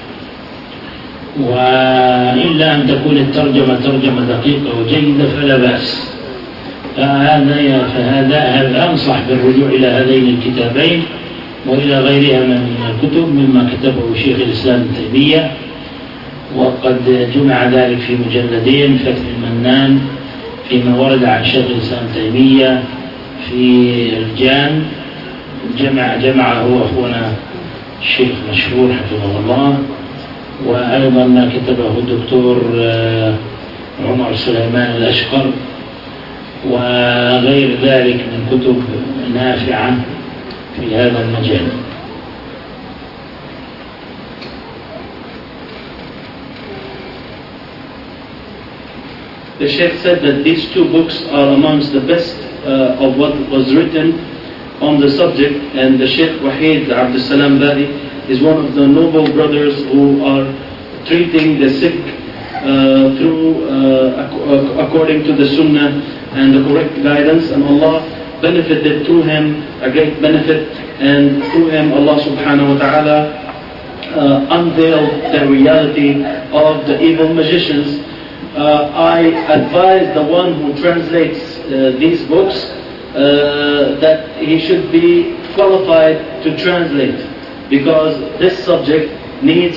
وإلا أن تكون الترجمة ترجمة دقيقة وجيدة فلا بأس. فهذا فهذا أنصح بالرجوع إلى هذين الكتابين وإلى غيرها من الكتب مما كتبه شيخ الإسلام ابن تيمية، وقد جمع ذلك في مجلدين، فتح المنان فيما ورد عن شيخ الإسلام ابن تيمية في الجان، جمع جمعه أخونا الشيخ مشهور حفظه الله، وأيضا ما كتبه الدكتور عمر سليمان الأشقر، وغير ذلك من كتب نافعة في هذا المجال. The Sheikh said that these two books are amongst the best uh, of what was written on the subject, and the Sheikh Wahid Abdul Salam Bali is one of the noble brothers who are treating the sick uh, through uh, ac- according to the Sunnah and the correct guidance, and Allah benefited through him a great benefit, and through him Allah subhanahu wa ta'ala uh, unveiled the reality of the evil magicians. Uh, I advise the one who translates uh, these books uh, that he should be qualified to translate, because this subject needs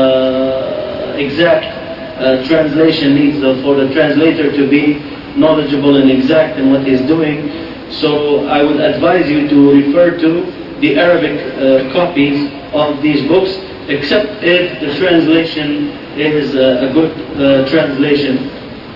uh, exact uh, translation, needs the, for the translator to be knowledgeable and exact in what he's doing. So I would advise you to refer to the Arabic uh, copies of these books, except if the translation is uh, a good uh, translation.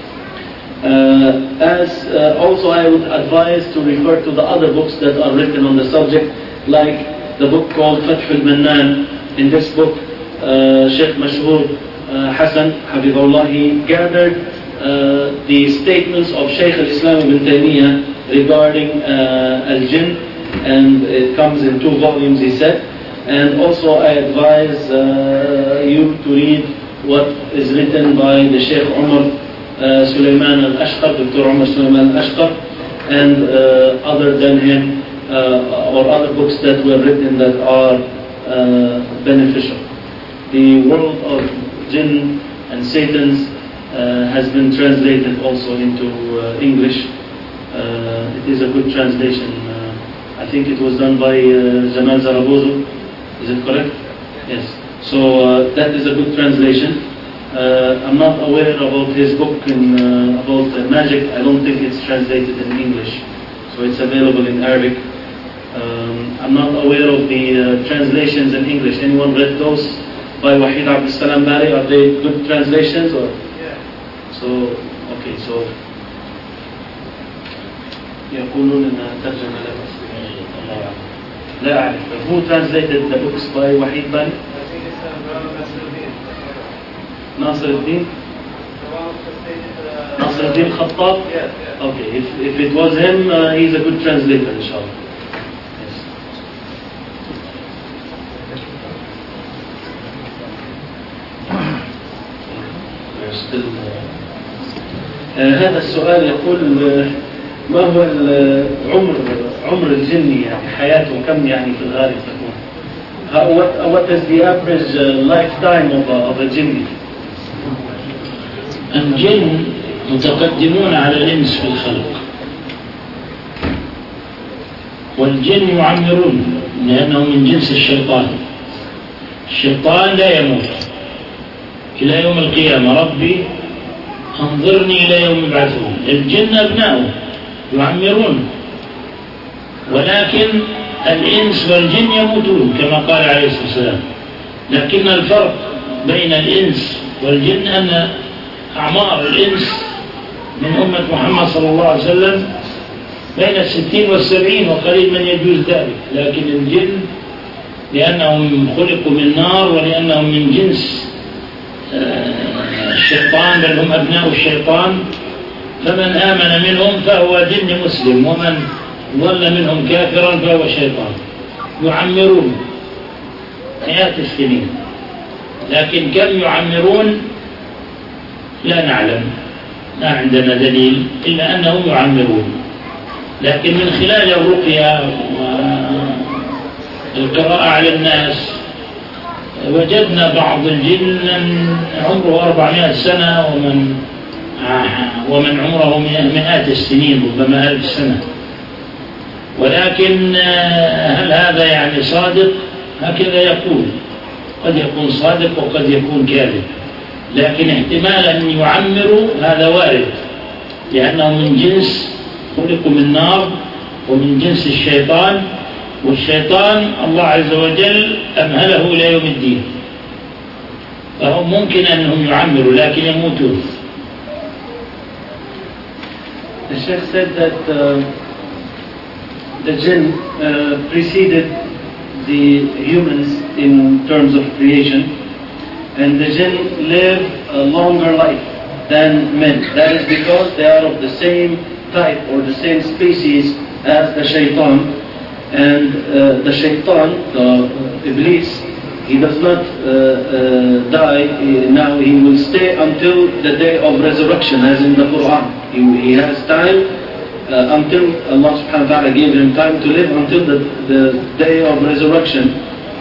Uh, as uh, also I would advise to refer to the other books that are written on the subject, like the book called Fath al-Mannan. In this book, uh, Sheikh Mashhur uh, Hassan Habibullah, he gathered uh, the statements of Shaykh al-Islam ibn Taymiyyah regarding uh, al-Jinn, and it comes in two volumes, he said. And also I advise uh, you to read what is written by the Sheikh Umar uh, Sulaiman al-Ashqar, Doctor Umar Sulaiman al-Ashqar, and uh, other than him, uh, or other books that were written that are uh, beneficial. The world of Jinn and Satans uh, has been translated also into uh, English. Uh, it is a good translation. Uh, I think it was done by uh, Jamal Zaragoza. Is it correct? Yes. So uh, that is a good translation. Uh, I'm not aware about his book in, uh, about uh, magic. I don't think it's translated in English. So it's available in Arabic. Um, I'm not aware of the uh, translations in English. Anyone read those by Wahid Abdul Salam Bari? Are they good translations? Or? Yeah. So, okay, so يقولون إنها ترجمة لا بأس بها. الله أعلم. لا أعرف. Who translated the books by Wahid Bari? Nasir al-Din? Nasir al-Din Khattab? Okay, if, if it was him, uh, he's a good translator, inshallah. Yes. We're still, uh, uh, هذا السؤال يقول uh, ما هو العمر عمر الجني يعني حياته كم يعني في الغالب تكون؟ How, what, what is the average uh, lifetime of a, of a jinni? الجن متقدمون على الإنس في الخلق، والجن يعمرون لأنه من جنس الشيطان. الشيطان لا يموت إلى يوم القيامة. ربي أنظرني إلى يوم يبعثون. الجن أبناؤه يعمرون، ولكن الإنس والجن يموتون كما قال عليه الصلاة والسلام. لكن الفرق بين الإنس والجن أن أعمار الإنس من أمة محمد صلى الله عليه وسلم بين الستين والسبعين، وقليل من يجوز ذلك. لكن الجن لأنهم خلقوا من نار ولأنهم من جنس الشيطان، بل هم أبناء الشيطان، فمن آمن منهم فهو جن مسلم، ومن ظل منهم كافرا فهو شيطان. يعمرون مئات السنين، لكن كم يعمرون لا نعلم، لا عندنا دليل إلا أنهم يعمرون. لكن من خلال الرقية والقراءة على الناس وجدنا بعض الجن عمره أربعمائة سنة، ومن ومن عمره مئات السنين، ربما ألف سنة. ولكن هل هذا يعني صادق؟ هكذا يقول، قد يكون صادق وقد يكون كاذب، لكن احتمال أن يعمروا هذا وارد، لأنه من جنس خلقوا من نار ومن جنس الشيطان، والشيطان الله عز وجل أمهله إلى يوم الدين، فهم ممكن أنهم يعمروا لكن يموتون. The Sheikh said that uh, the jinn uh, preceded the humans in terms of creation, and the jinn live a longer life than men. That is because they are of the same type or the same species as the shaitan. And uh, the shaitan, the uh, Iblis, he does not uh, uh, die. Now he will stay until the day of resurrection, as in the Quran. He, he has time uh, until Allah subhanahu wa ta'ala gave him time to live until the, the day of resurrection.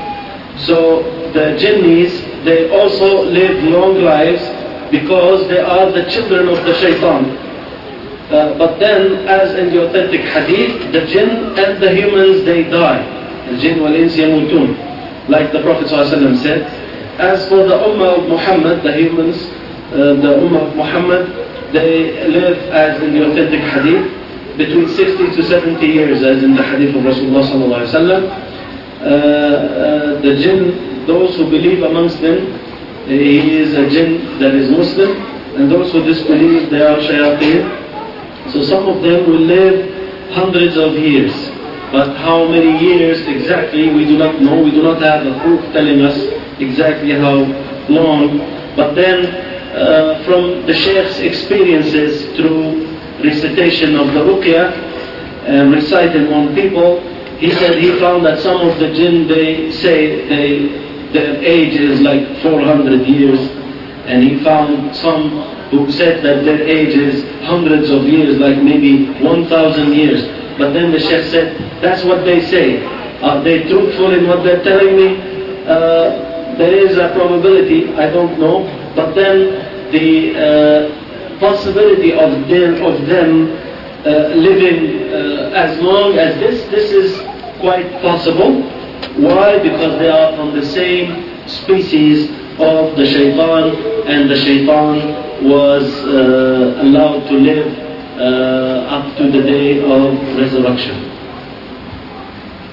So the jinnis, they also live long lives because they are the children of the shaitan. Uh, but then, as in the authentic hadith, the jinn and the humans, they die. Al-jinn wal-ins yamutun. Like the Prophet ﷺ said. As for the ummah of Muhammad, the humans, uh, the ummah of Muhammad, they live, as in the authentic hadith, between sixty to seventy years, as in the hadith of Rasulullah sallallahu alaihi wasallam. Uh, uh, the jinn, those who believe amongst them, he is a jinn that is Muslim, and those who disbelieve, they are shayateen. So some of them will live hundreds of years, but how many years exactly we do not know. We do not have a proof telling us exactly how long. But then uh, from the Sheikh's experiences through recitation of the Ruqya and reciting on people, he said he found that some of the jinn, they say they, their age is like four hundred years, and he found some who said that their age is hundreds of years, like maybe one thousand years. But then the Sheikh said, that's what they say. Are they truthful in what they're telling me? Uh, there is a probability, I don't know. But then the uh, possibility of them, of them uh, living uh, as long as this, this is quite possible. Why? Because they are from the same species of the shaitan, and the shaitan was uh, allowed to live uh, up to the day of resurrection.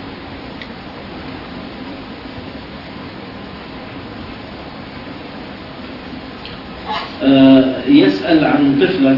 يسأل عن طفلة.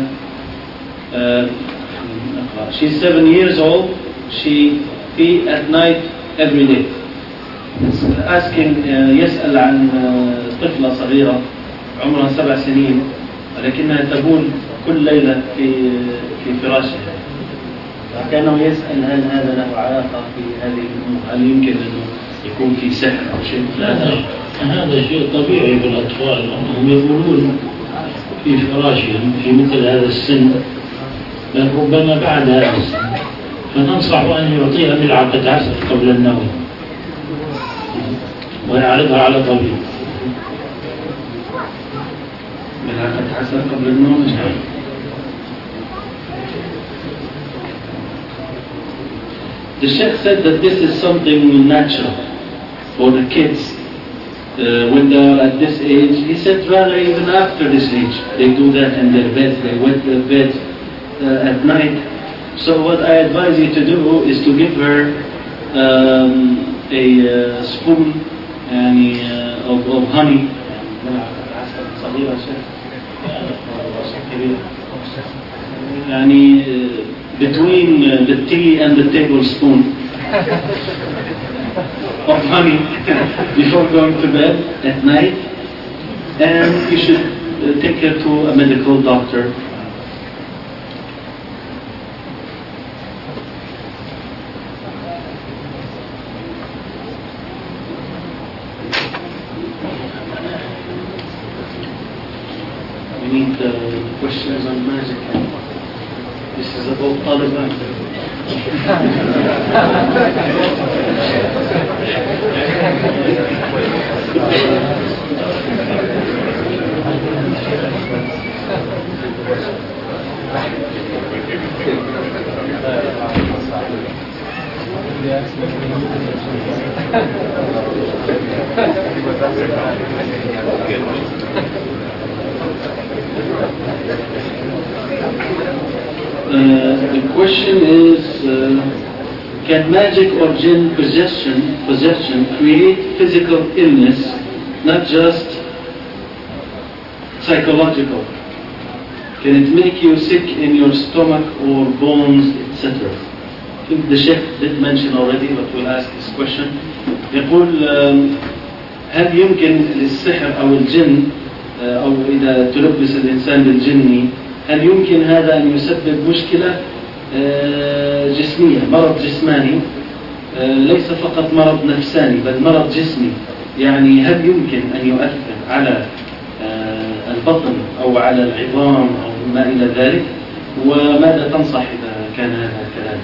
She's seven years old. She pee at night every day. Asking يسأل عن طفلة صغيرة عمرها سبع سنين ولكنها تبول كل ليلة في في فراشها. كأنه يسأل هل هذا له علاقة في هذه الأمور؟ هل يمكن أنه يكون في سحر أو شيء؟ لا هذا شيء طبيعي بالأطفال، هم يقولون في فراشهم في مثل هذا السن، بل ربما بعد هذا السن، فننصح أن يعطيها ملعقة عسل قبل النوم ويعرضها على طبيب. ملعقة عسل قبل النوم. The Sheikh said that this is something natural for the kids uh, when they are at this age. He said rather even after this age they do that in their beds, they wet their beds uh, at night. So what I advise you to do is to give her um, a uh, spoon and, uh, of, of honey. يعني between uh, the tea and the tablespoon of honey before going to bed at night, and you should uh, take her to a medical doctor. We need uh, questions on magic. This is about Taliban. Uh, the question is, uh, can magic or jinn possession, possession create physical illness, not just psychological? Can it make you sick in your stomach or bones, et cetera? I think the Sheikh did mention already, but we'll ask this question. يقول هل يمكن للسحر أو الجن أو إذا تلبس الإنسان بالجني هل يمكن هذا أن يسبب مشكلة جسمية، مرض جسماني، ليس فقط مرض نفساني بل مرض جسمي؟ يعني هل يمكن أن يؤثر على البطن أو على العظام أو ما إلى ذلك؟ وماذا تنصح إذا كان هذا كذلك؟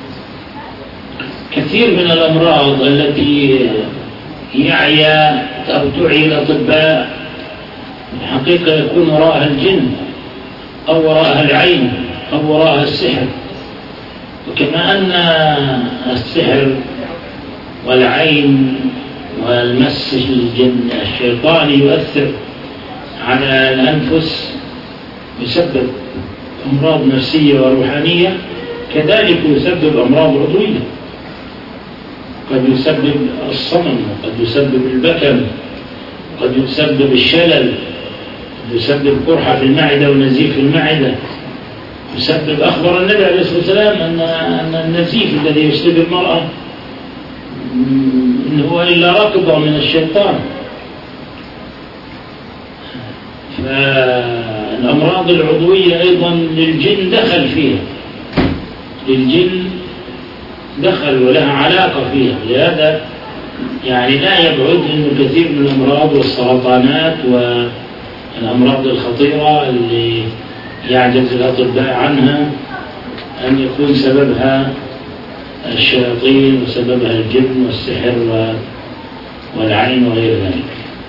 كثير من الأمراض التي يعيا أو تعي الأطباء حقيقة يكون وراءها الجن أو وراءها العين أو وراءها السحر. وكما أن السحر والعين والمس الجن الشيطاني يؤثر على الأنفس يسبب أمراض نفسية وروحانية، كذلك يسبب أمراض عضوية، قد يسبب الصمم، قد يسبب البكم، قد يسبب الشلل، قد يسبب قرحة في المعدة ونزيف في المعدة، يسبب أخبر النبي عليه الصلاة والسلام أن أن النزيف الذي يصيب المرأة إن هو إلا ركضة من الشيطان. فالأمراض العضوية أيضا للجن دخل فيها، للجن دخل ولها علاقة فيها، لهذا يعني لا يبعد أنه كثير من الأمراض والسرطانات والأمراض الخطيرة اللي يعجز الأطباء عنها أن يكون سببها الشياطين وسببها الجن والسحر والعين وغير ذلك.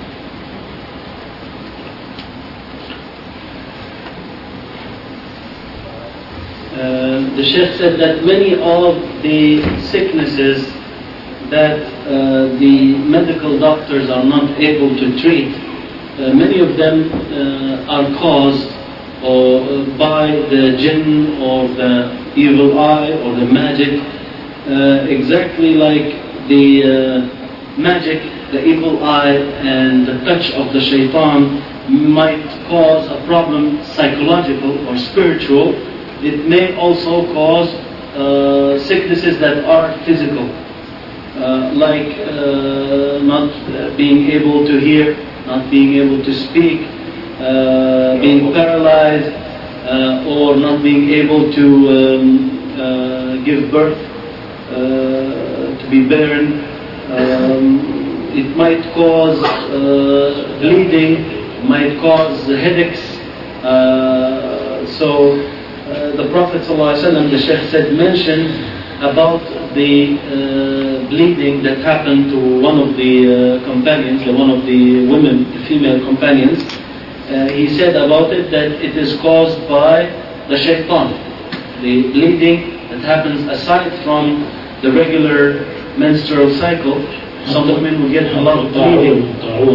Uh, the Sheikh said that many of the sicknesses that uh, the medical doctors are not able to treat, uh, many of them uh, are caused or, uh, by the jinn or the evil eye or the magic, uh, exactly like the uh, magic, the evil eye and the touch of the shaitan might cause a problem psychological or spiritual. It may also cause uh, sicknesses that are physical, uh, like uh, not uh, being able to hear, not being able to speak, uh, being paralyzed, uh, or not being able to um, uh, give birth, uh, to be barren. Um, it might cause uh, bleeding, might cause headaches. Uh, so uh, the Prophet ﷺ, the Shaykh said, mentioned about the uh, bleeding that happened to one of the uh, companions, one of the women, the female companions. Uh, he said about it that it is caused by the shaitan. The bleeding that happens aside from the regular menstrual cycle. Some women will get a lot of bleeding.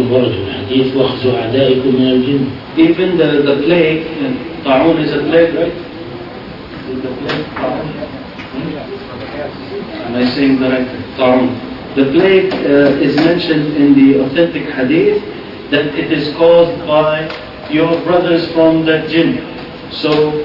Even the, the plague, and ta'un is a plague, right? Is the plague ta'un? Am I saying the right thing? Ta'un. The plague uh, is mentioned in the authentic hadith that it is caused by your brothers from the jinn. So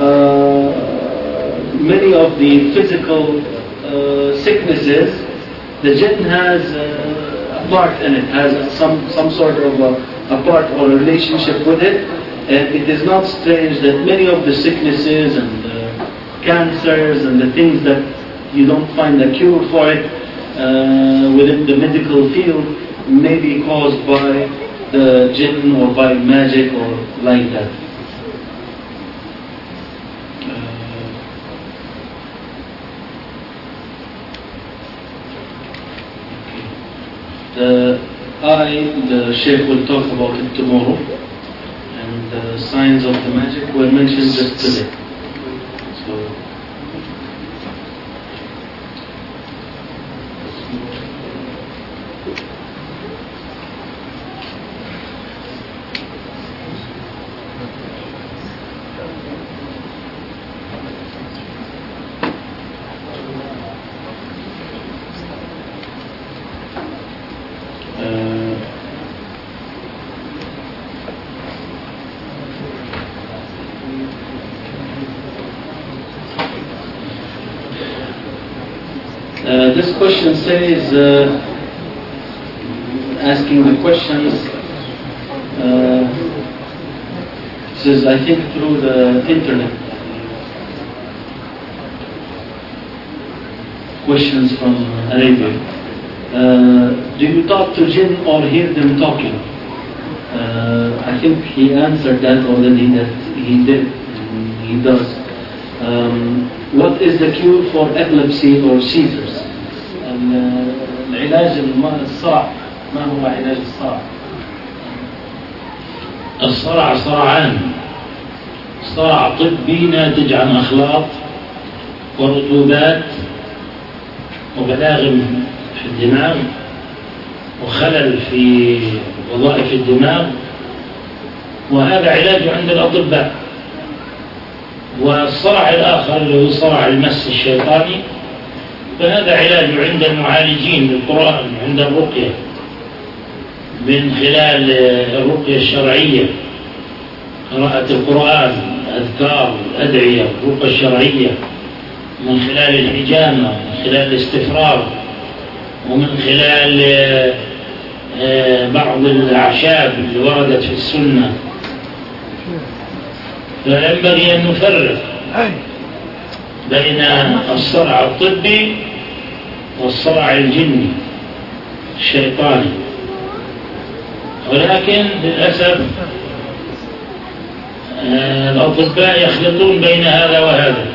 uh, many of the physical uh, sicknesses, the jinn has uh, a part in it, has some, some sort of a, a part or a relationship with it. And it is not strange that many of the sicknesses and uh, cancers and the things that you don't find a cure for it uh, within the medical field may be caused by the jinn or by magic or like that. Uh, I, the Sheikh, will talk about it tomorrow, and the signs of the magic were mentioned just today. So. Uh, this question says, uh, asking the questions, uh, says, I think through the internet, questions from Arabia. Uh, do you talk to jinn or hear them talking? Uh, I think he answered that already, that he did, and he does. Um, what is the cure for epilepsy or seizures? العلاج الصرع ما هو علاج الصرع؟ الصرع صرعان، صرع طبي ناتج عن أخلاط ورطوبات وبلاغم في الدماغ وخلل في وظائف الدماغ، وهذا علاجه عند الأطباء. والصرع الآخر اللي هو صرع المس الشيطاني، فهذا علاجه عند المعالجين بالقرآن، عند الرقية من خلال الرقية الشرعية، قراءة القرآن، أذكار، الأدعية، الرقية الشرعية، من خلال الحجامة، من خلال الاستفراغ، ومن خلال بعض الأعشاب اللي وردت في السنة. فينبغي أن نفرق بين الصرع الطبي والصرع الجني الشيطاني، ولكن للأسف الأطباء يخلطون بين هذا وهذا.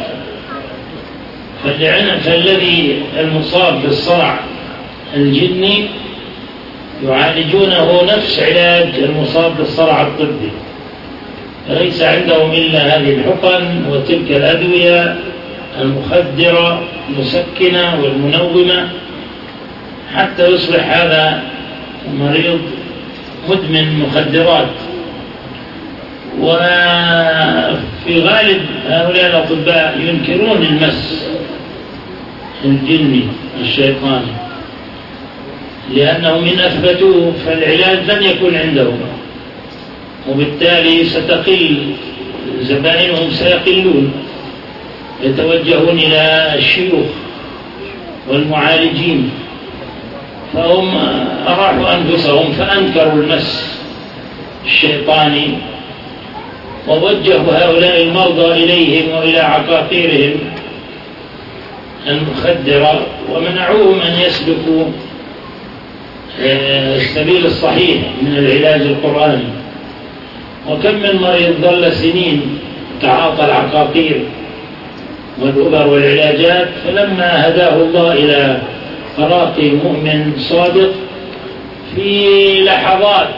فالذي المصاب بالصرع الجني يعالجونه نفس علاج المصاب بالصرع الطبي، فليس عندهم إلا هذه الحقن وتلك الأدوية المخدرة المسكنة والمنومة حتى يصبح هذا المريض مدمن مخدرات. وفي غالب هؤلاء الأطباء ينكرون المس الجني الشيطاني، لأنهم إن أثبتوه فالعلاج لن يكون عندهم، وبالتالي ستقل زبائنهم، سيقلون، يتوجهون إلى الشيوخ والمعالجين، فهم أراحوا أنفسهم فأنكروا المس الشيطاني ووجهوا هؤلاء المرضى إليهم وإلى عقاقيرهم المخدرة ومنعوهم أن يسلكوا السبيل الصحيح من العلاج القرآني. وكم من مريض ظل سنين تعاطى العقاقير والأبر والعلاجات، فلما هداه الله إلى طريق مؤمن صادق في لحظات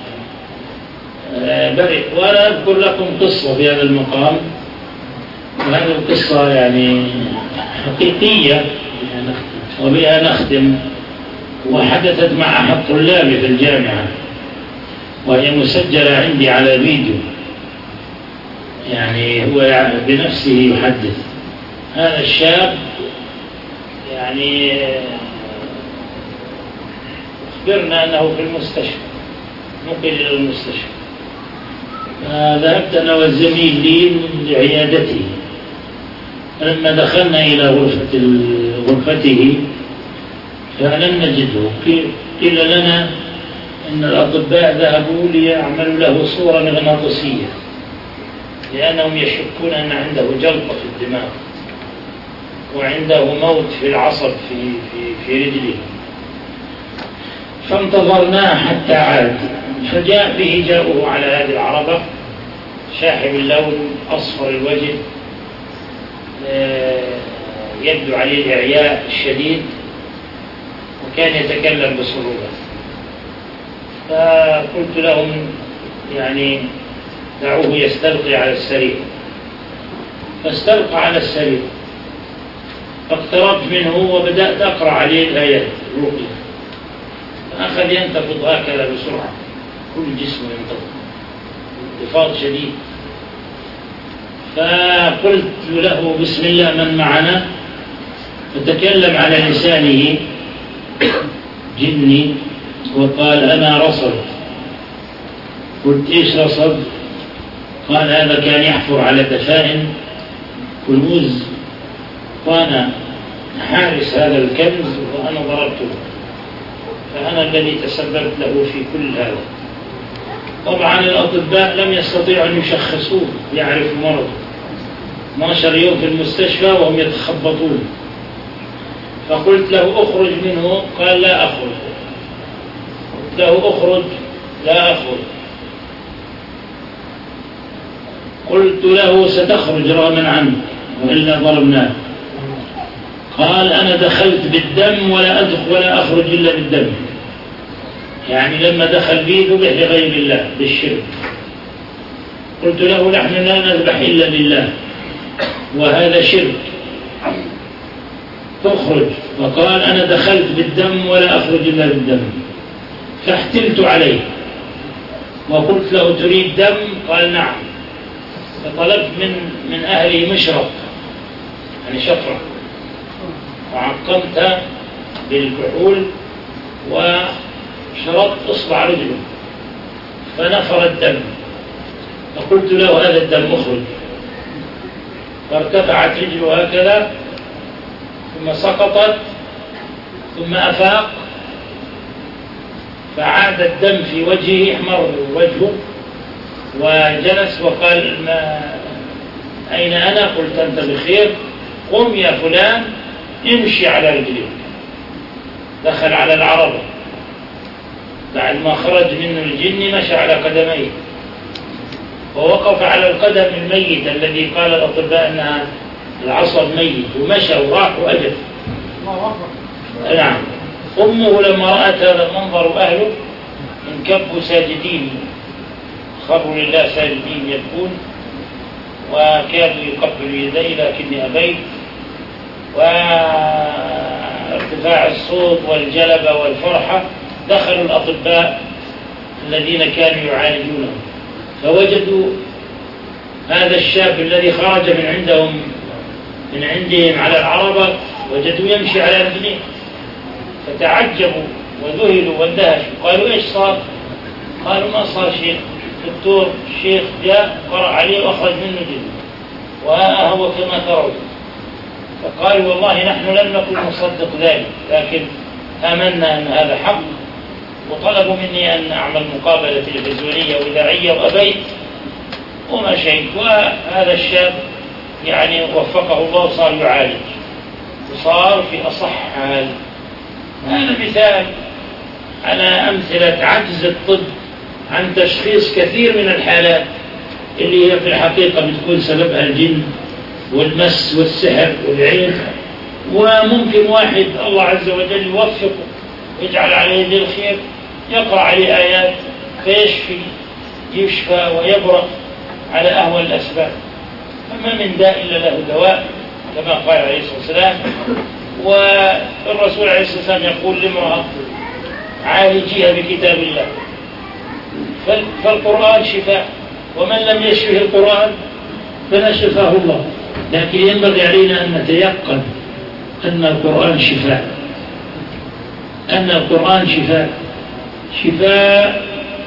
برئ. وأنا أذكر لكم قصة في هذا المقام، وهذه القصة يعني حقيقية وبها نختم، وحدثت مع أحد طلابي في الجامعة وهي مسجلة عندي على فيديو، يعني هو بنفسه يحدث. هذا الشاب يعني أخبرنا أنه في المستشفى، نقل إلى المستشفى. ذهبت أنا والزميل لي لعيادته، فلما دخلنا إلى غرفة غرفته فلم نجده. قيل لنا إن الأطباء ذهبوا ليعملوا له صورة مغناطيسية لأنهم يشكون أن عنده جلطة في الدماغ وعنده موت في العصب في, في, في رجله. فانتظرناه حتى عاد، فجاء به جاءه على هذه العربة، شاحب اللون، أصفر الوجه، يبدو عليه الإعياء الشديد، وكان يتكلم بصعوبة. فقلت لهم يعني دعوه يستلقي على السرير، فاستلقى على السرير، فاقتربت منه وبدأت أقرأ عليه الآيات الرقية، فأخذ ينتفض هكذا بسرعة، كل جسمه ينتفض انتفاض شديد. فقلت له بسم الله من معنا، فتكلم على لسانه جني وقال أنا رصد. قلت إيش رصد؟ قال هذا كان يحفر على دفائن كنوز وأنا حارس هذا الكنز وأنا ضربته، فأنا الذي تسببت له في كل هذا. طبعا الأطباء لم يستطيعوا أن يشخصوه يعرفوا مرضه، اثني عشر يوم في المستشفى وهم يتخبطون. فقلت له أخرج منه، قال لا أخرج. قلت له أخرج، لا أخرج. قلت له ستخرج رغما عنك وإلا ضربناك. قال أنا دخلت بالدم ولا أدخل ولا أخرج إلا بالدم، يعني لما دخل بي ذبح لغير الله بالشرك. قلت له نحن لا نذبح إلا لله وهذا شرك، تخرج. فقال أنا دخلت بالدم ولا أخرج إلا بالدم. فاحتلت عليه وقلت له تريد دم؟ قال نعم. فطلبت من من أهلي مشرق يعني شفرة، وعقمتها بالكحول وشرطت إصبع رجله فنفر الدم. فقلت له هذا الدم اخرج. فارتفعت رجله هكذا ثم سقطت ثم أفاق، فعاد الدم في وجهه، احمر وجهه وجلس وقال ما أين أنا؟ قلت أنت بخير، قم يا فلان امشي على رجليك. دخل على العربة بعد ما خرج منه الجن، مشى على قدميه ووقف على القدم الميت الذي قال الأطباء أنها العصب ميت، ومشى وراح وأجل. نعم. أمه لما رأت هذا المنظر وأهله انكبوا ساجدين، خروا لله ساجدين يبكون، وكادوا يقبلوا يدي لكني أبيت. وارتفاع الصوت والجلبة والفرحة دخلوا الأطباء الذين كانوا يعالجونه، فوجدوا هذا الشاب الذي خرج من عندهم من عندهم على العربة، وجدوا يمشي على رجليه، فتعجبوا وذهلوا واندهشوا. قالوا ايش صار؟ قالوا ما صار شيء، الدكتور الشيخ جاء قرأ عليه وأخرج منه جن، وها هو كما ترون. فقال والله نحن لم نكن نصدق ذلك، لكن آمنا أن هذا حق، وطلبوا مني أن أعمل مقابلة تلفزيونية وإذاعية وأبيت وما شيء. وهذا الشاب يعني وفقه الله وصار يعالج وصار في أصح حال. هذا مثال على أمثلة عجز الطب عن تشخيص كثير من الحالات اللي هي في الحقيقة بتكون سببها الجن والمس والسحر والعين. وممكن واحد الله عز وجل يوفقه يجعل عليه للخير، يقرأ عليه آيات فيشفي يشفى ويبرأ على أهون الأسباب. فما من داء إلا له دواء كما قال عليه الصلاة والسلام. والرسول عليه الصلاة والسلام يقول لامرأة عالجيها بكتاب الله، فالقرآن شفاء، ومن لم يشفه القرآن فلا شفاه الله. لكن ينبغي علينا أن نتيقن أن القرآن شفاء، أن القرآن شفاء شفاء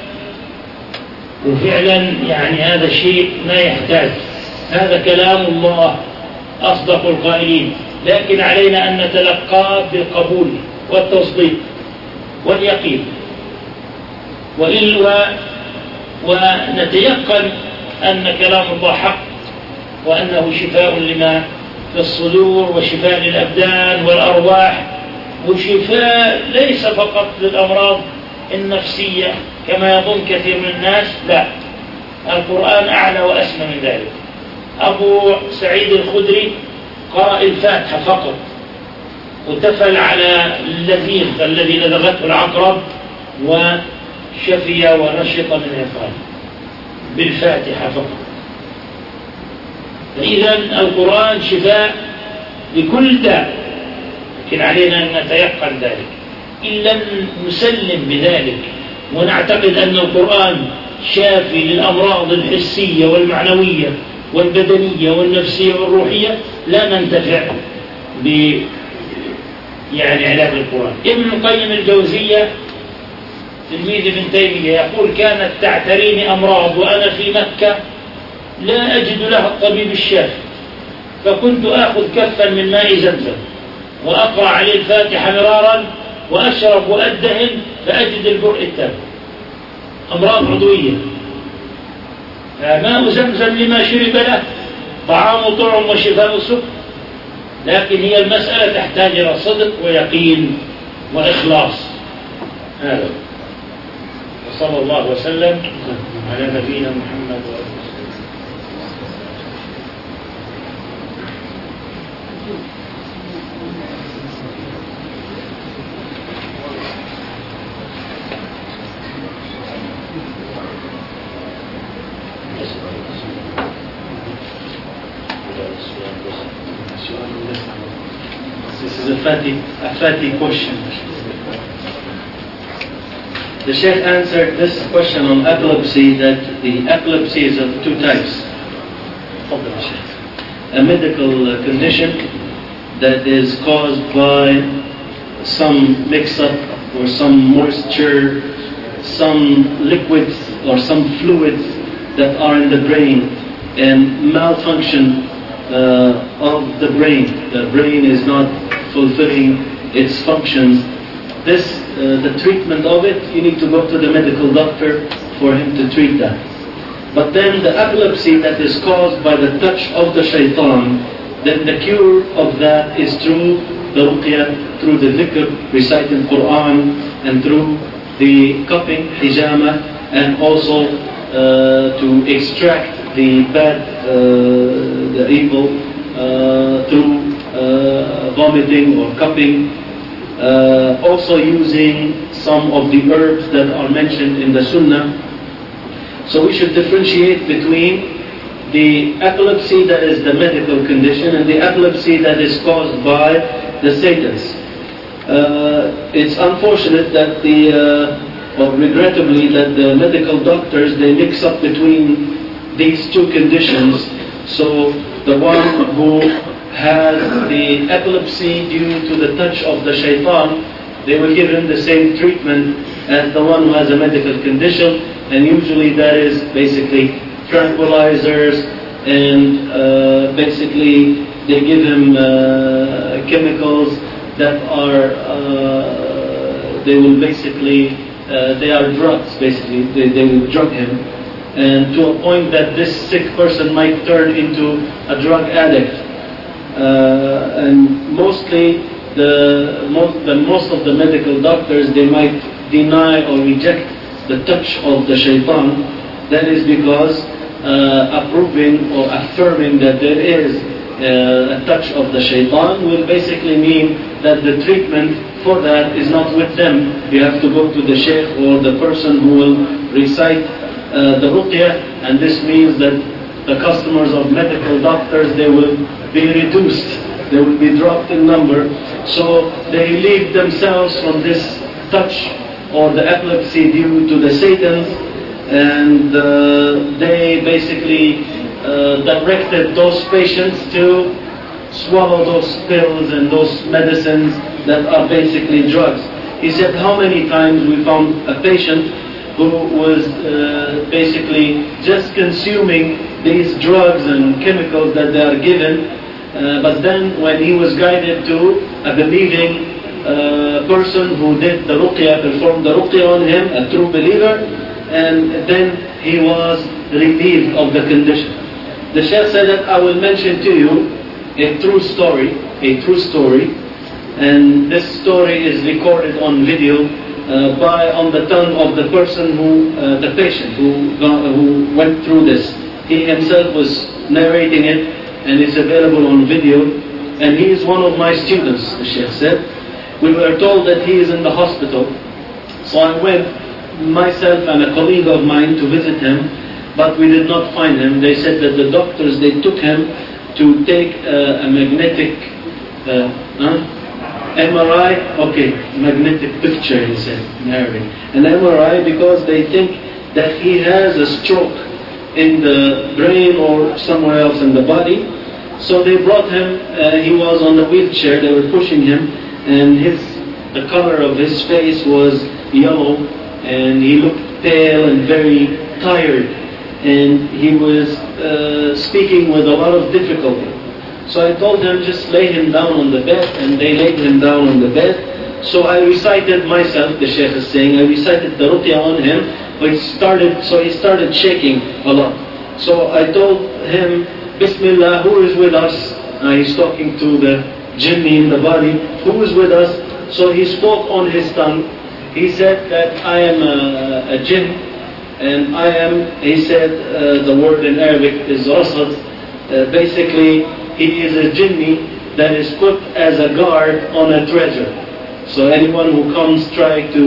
وفعلا يعني هذا شيء ما يحتاج، هذا كلام الله أصدق القائلين، لكن علينا أن نتلقاه بالقبول والتصديق واليقين، وإلا ونتيقن أن كلام الله حق، وأنه شفاء لما في الصدور وشفاء للأبدان والأرواح، وشفاء ليس فقط للأمراض النفسية كما يظن كثير من الناس، لا، القرآن أعلى وأسمى من ذلك. أبو سعيد الخدري قرأ الفاتحة فقط وتفل على اللذيذ الذي لدغته العقرب وشفي ونشط من عقاب بالفاتحة فقط. فإذا القرآن شفاء لكل داء، لكن علينا أن نتيقن ذلك. إن لم نسلم بذلك ونعتقد أن القرآن شافي للأمراض الحسية والمعنوية والبدنية والنفسية والروحية، لا ننتفع ب يعني علاج القرآن. ابن القيم الجوزية تلميذ ابن تيمية يقول كانت تعتريني أمراض وأنا في مكة لا أجد لها الطبيب الشافي، فكنت آخذ كفا من ماء زمزم وأقرأ عليه الفاتحة مرارا وأشرب وأدهن فأجد البرء التام. أمراض عضوية، ماء زمزم لما شرب له طعام طعم وشفاء سكر، لكن هي المسألة تحتاج إلى صدق ويقين وإخلاص. هذا وصلى الله وسلم على نبينا محمد وآله. This is a fatty, a fatty question. The Sheikh answered this question on epilepsy, that the epilepsy is of two types. A medical condition that is caused by some mix-up or some moisture, some liquids or some fluids that are in the brain and malfunction uh, of the brain. The brain is not fulfilling its functions. This, uh, the treatment of it, you need to go to the medical doctor for him to treat that. But then the epilepsy that is caused by the touch of the shaitan, then the cure of that is through the ruqyah, through the dhikr, reciting Quran, and through the cupping, hijama, and also uh, to extract the bad, uh, the evil uh, through uh, vomiting or cupping. Uh, also using some of the herbs that are mentioned in the Sunnah. So we should differentiate between the epilepsy that is the medical condition and the epilepsy that is caused by the Satans. Uh, it's unfortunate that the, uh, or regrettably, that the medical doctors, they mix up between these two conditions. So the one who has the epilepsy due to the touch of the shaitan, they will give him the same treatment as the one who has a medical condition. and usually that is basically tranquilizers, and uh, basically they give him uh, chemicals that are, uh, they will basically, uh, they are drugs basically, they, they will drug him, and to a point that this sick person might turn into a drug addict. Uh, and mostly the most, the most of the medical doctors, they might deny or reject the touch of the shaitan. That is because uh, approving or affirming that there is uh, a touch of the shaitan will basically mean that the treatment for that is not with them. You have to go to the sheikh or the person who will recite uh, the ruqyah, and this means that the customers of medical doctors, they will be reduced, they will be dropped in number. So they leave themselves from this touch or the epilepsy due to the Satans, and uh, they basically uh, directed those patients to swallow those pills and those medicines that are basically drugs. He said how many times we found a patient who was uh, basically just consuming these drugs and chemicals that they are given, uh, but then when he was guided to a believing uh, person who did the ruqyah, performed the ruqyah on him, a true believer, and then he was relieved of the condition. The Shaykh said that I will mention to you a true story, a true story, and this story is recorded on video uh, by on the tongue of the person who, uh, the patient who who went through this. He himself was narrating it, and it's available on video. And he is one of my students, the Shaykh said. We were told that he is in the hospital, so I went myself and a colleague of mine to visit him, but we did not find him. They said that the doctors, they took him to take uh, a magnetic uh, huh? M R I, okay, magnetic picture, he said in Arabic. An M R I because they think that he has a stroke in the brain or somewhere else in the body. So they brought him, uh, he was on the wheelchair, they were pushing him, and his the color of his face was yellow, and he looked pale and very tired, and he was uh, speaking with a lot of difficulty. So I told them, just lay him down on the bed, and they laid him down on the bed. So I recited myself, the Shaykh is saying, I recited the ruqyah on him, but it started, so he started shaking a lot. So I told him, Bismillah, who is with us? Uh, he's talking to the jinni in the body, who is with us? So he spoke on his tongue. He said that I am a, a jinn, and I am, he said, uh, the word in Arabic is rasad. Uh, basically, he is a jinni that is put as a guard on a treasure. So anyone who comes trying to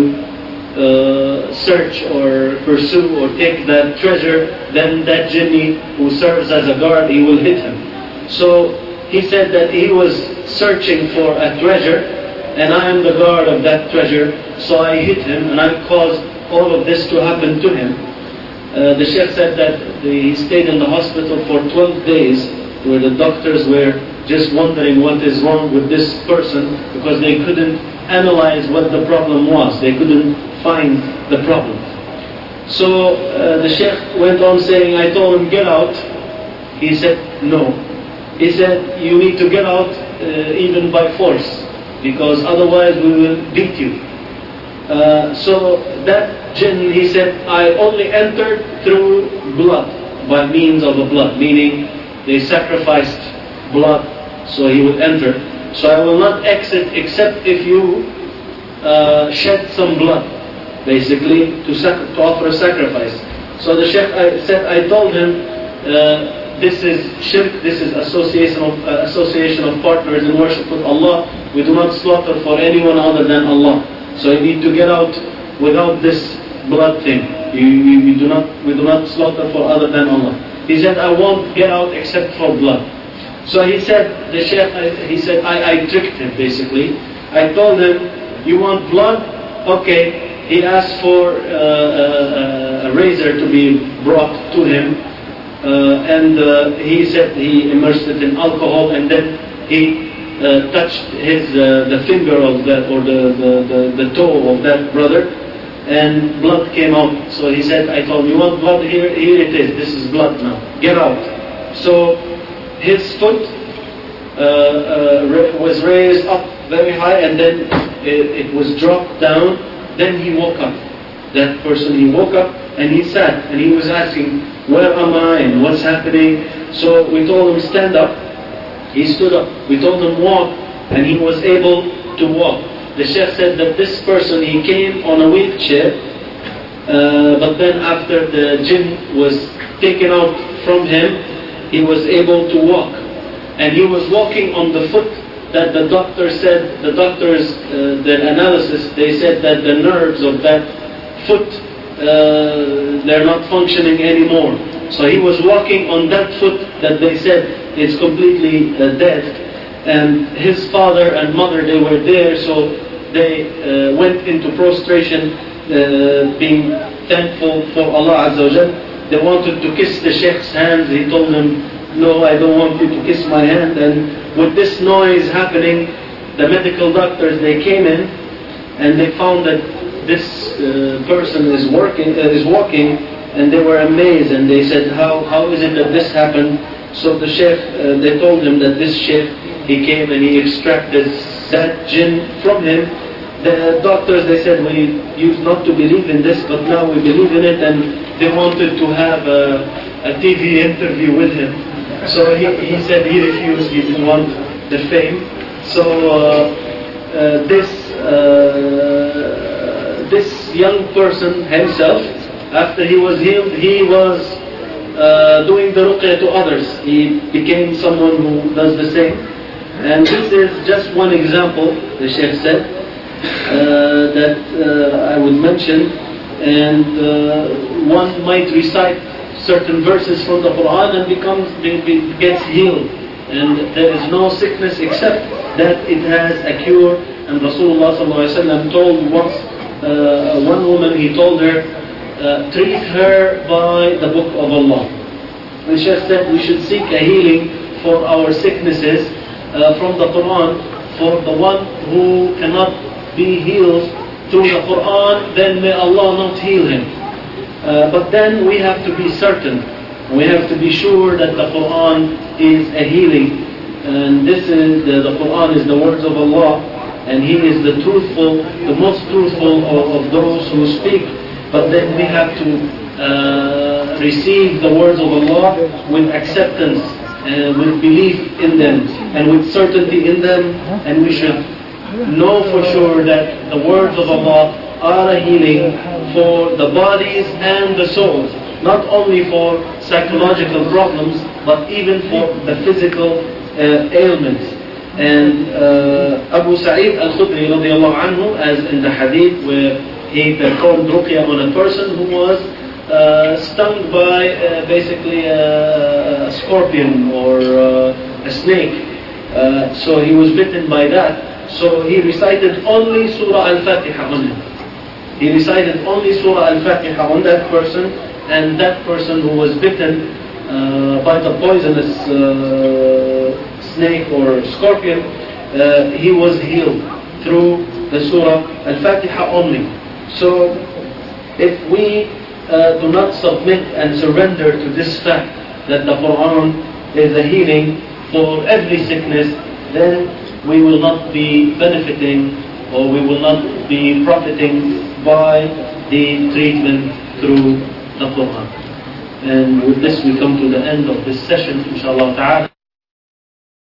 uh, search or pursue or take that treasure, then that jinni who serves as a guard, he will hit him. So he said that he was searching for a treasure, and I am the guard of that treasure, so I hit him and I caused all of this to happen to him. Uh, the Sheikh said that the, he stayed in the hospital for twelve days, where the doctors were just wondering what is wrong with this person, because they couldn't analyze what the problem was. They couldn't find the problem. So uh, the Sheikh went on saying, I told him, get out. He said, no. He said, you need to get out uh, even by force, because otherwise we will beat you. Uh, so that jinn, he said, I only entered through blood, by means of a blood, meaning they sacrificed blood, so he would enter. So I will not exit except if you uh, shed some blood, basically, to, sac- to offer a sacrifice. So the Sheikh I said, I told him, uh, this is shirk, this is association of, uh, association of partners in worship with Allah. We do not slaughter for anyone other than Allah. So you need to get out without this blood thing. You, you, you do not, we do not slaughter for other than Allah. He said, I won't get out except for blood. So he said, the Shaykh, he said, I, I tricked him basically. I told him, you want blood? Okay. He asked for uh, a, a razor to be brought to him. Uh, and uh, he said he immersed it in alcohol, and then he uh, touched his uh, the finger of that, or the, the, the, the toe of that brother. and blood came out. So he said, I told him, you want blood? Here, here it is. This is blood now. Get out. So his foot uh, uh, was raised up very high, and then it, it was dropped down. Then he woke up. That person, he woke up and he sat and he was asking, where am I and what's happening? So we told him, stand up. He stood up. We told him, walk, and he was able to walk. The Sheikh said that this person, he came on a wheelchair, uh, but then after the jinn was taken out from him, he was able to walk. And he was walking on the foot that the doctor said, the doctors, uh, the analysis, they said that the nerves of that foot, uh, they're not functioning anymore. So he was walking on that foot that they said is completely uh, dead. And his father and mother, they were there, so they uh, went into prostration, uh, being thankful for Allah Azza wa Jal. They wanted to kiss the Sheikh's hands. He told them, no, I don't want you to kiss my hand. And with this noise happening, the medical doctors, they came in and they found that this uh, person is working, uh, is walking, and they were amazed and they said, how, how is it that this happened? So the Sheikh, uh, they told him that this Sheikh, he came and he extracted that jinn from him. The doctors, they said, we used not to believe in this, but now we believe in it, and they wanted to have a, a T V interview with him. So he, he said he refused, he didn't want the fame. So uh, uh, this uh, this young person himself, after he was healed, he was uh, doing the ruqyah to others. He became someone who does the same. And this is just one example, the Sheikh said, uh, that uh, I would mention. And uh, one might recite certain verses from the Quran and becomes gets healed. And there is no sickness except that it has a cure. And Rasulullah sallallahu alaihi wasallam told once, uh, one woman, he told her, uh, treat her by the book of Allah. The Shaykh said we should seek a healing for our sicknesses uh, from the Quran. For the one who cannot be healed through the Quran, then may Allah not heal him. Uh, but then we have to be certain, we have to be sure that the Quran is a healing. And this is, the, the Quran is the words of Allah, and He is the truthful, the most truthful of, of those who speak. But then we have to uh, receive the words of Allah with acceptance, and with belief in them, and with certainty in them, and we should know for sure that the words of Allah are a healing for the bodies and the souls, not only for psychological problems, but even for the physical uh, ailments. And uh, Abu Sa'id al-Khudri radiallahu anhu, as in the hadith where he performed ruqyah on a person who was uh, stung by uh, basically a, a scorpion or uh, a snake. Uh, so he was bitten by that. So he recited only Surah Al-Fatiha on him. He recited only Surah Al-Fatiha on that person, and that person who was bitten uh, by the poisonous uh, snake or scorpion, uh, he was healed through the Surah Al-Fatiha only. So if we uh, do not submit and surrender to this fact that the Quran is a healing for every sickness, then we will not be benefiting, or we will not be profiting by the treatment through the Quran. And with this we come to the end of this session, inshallah ta'ala.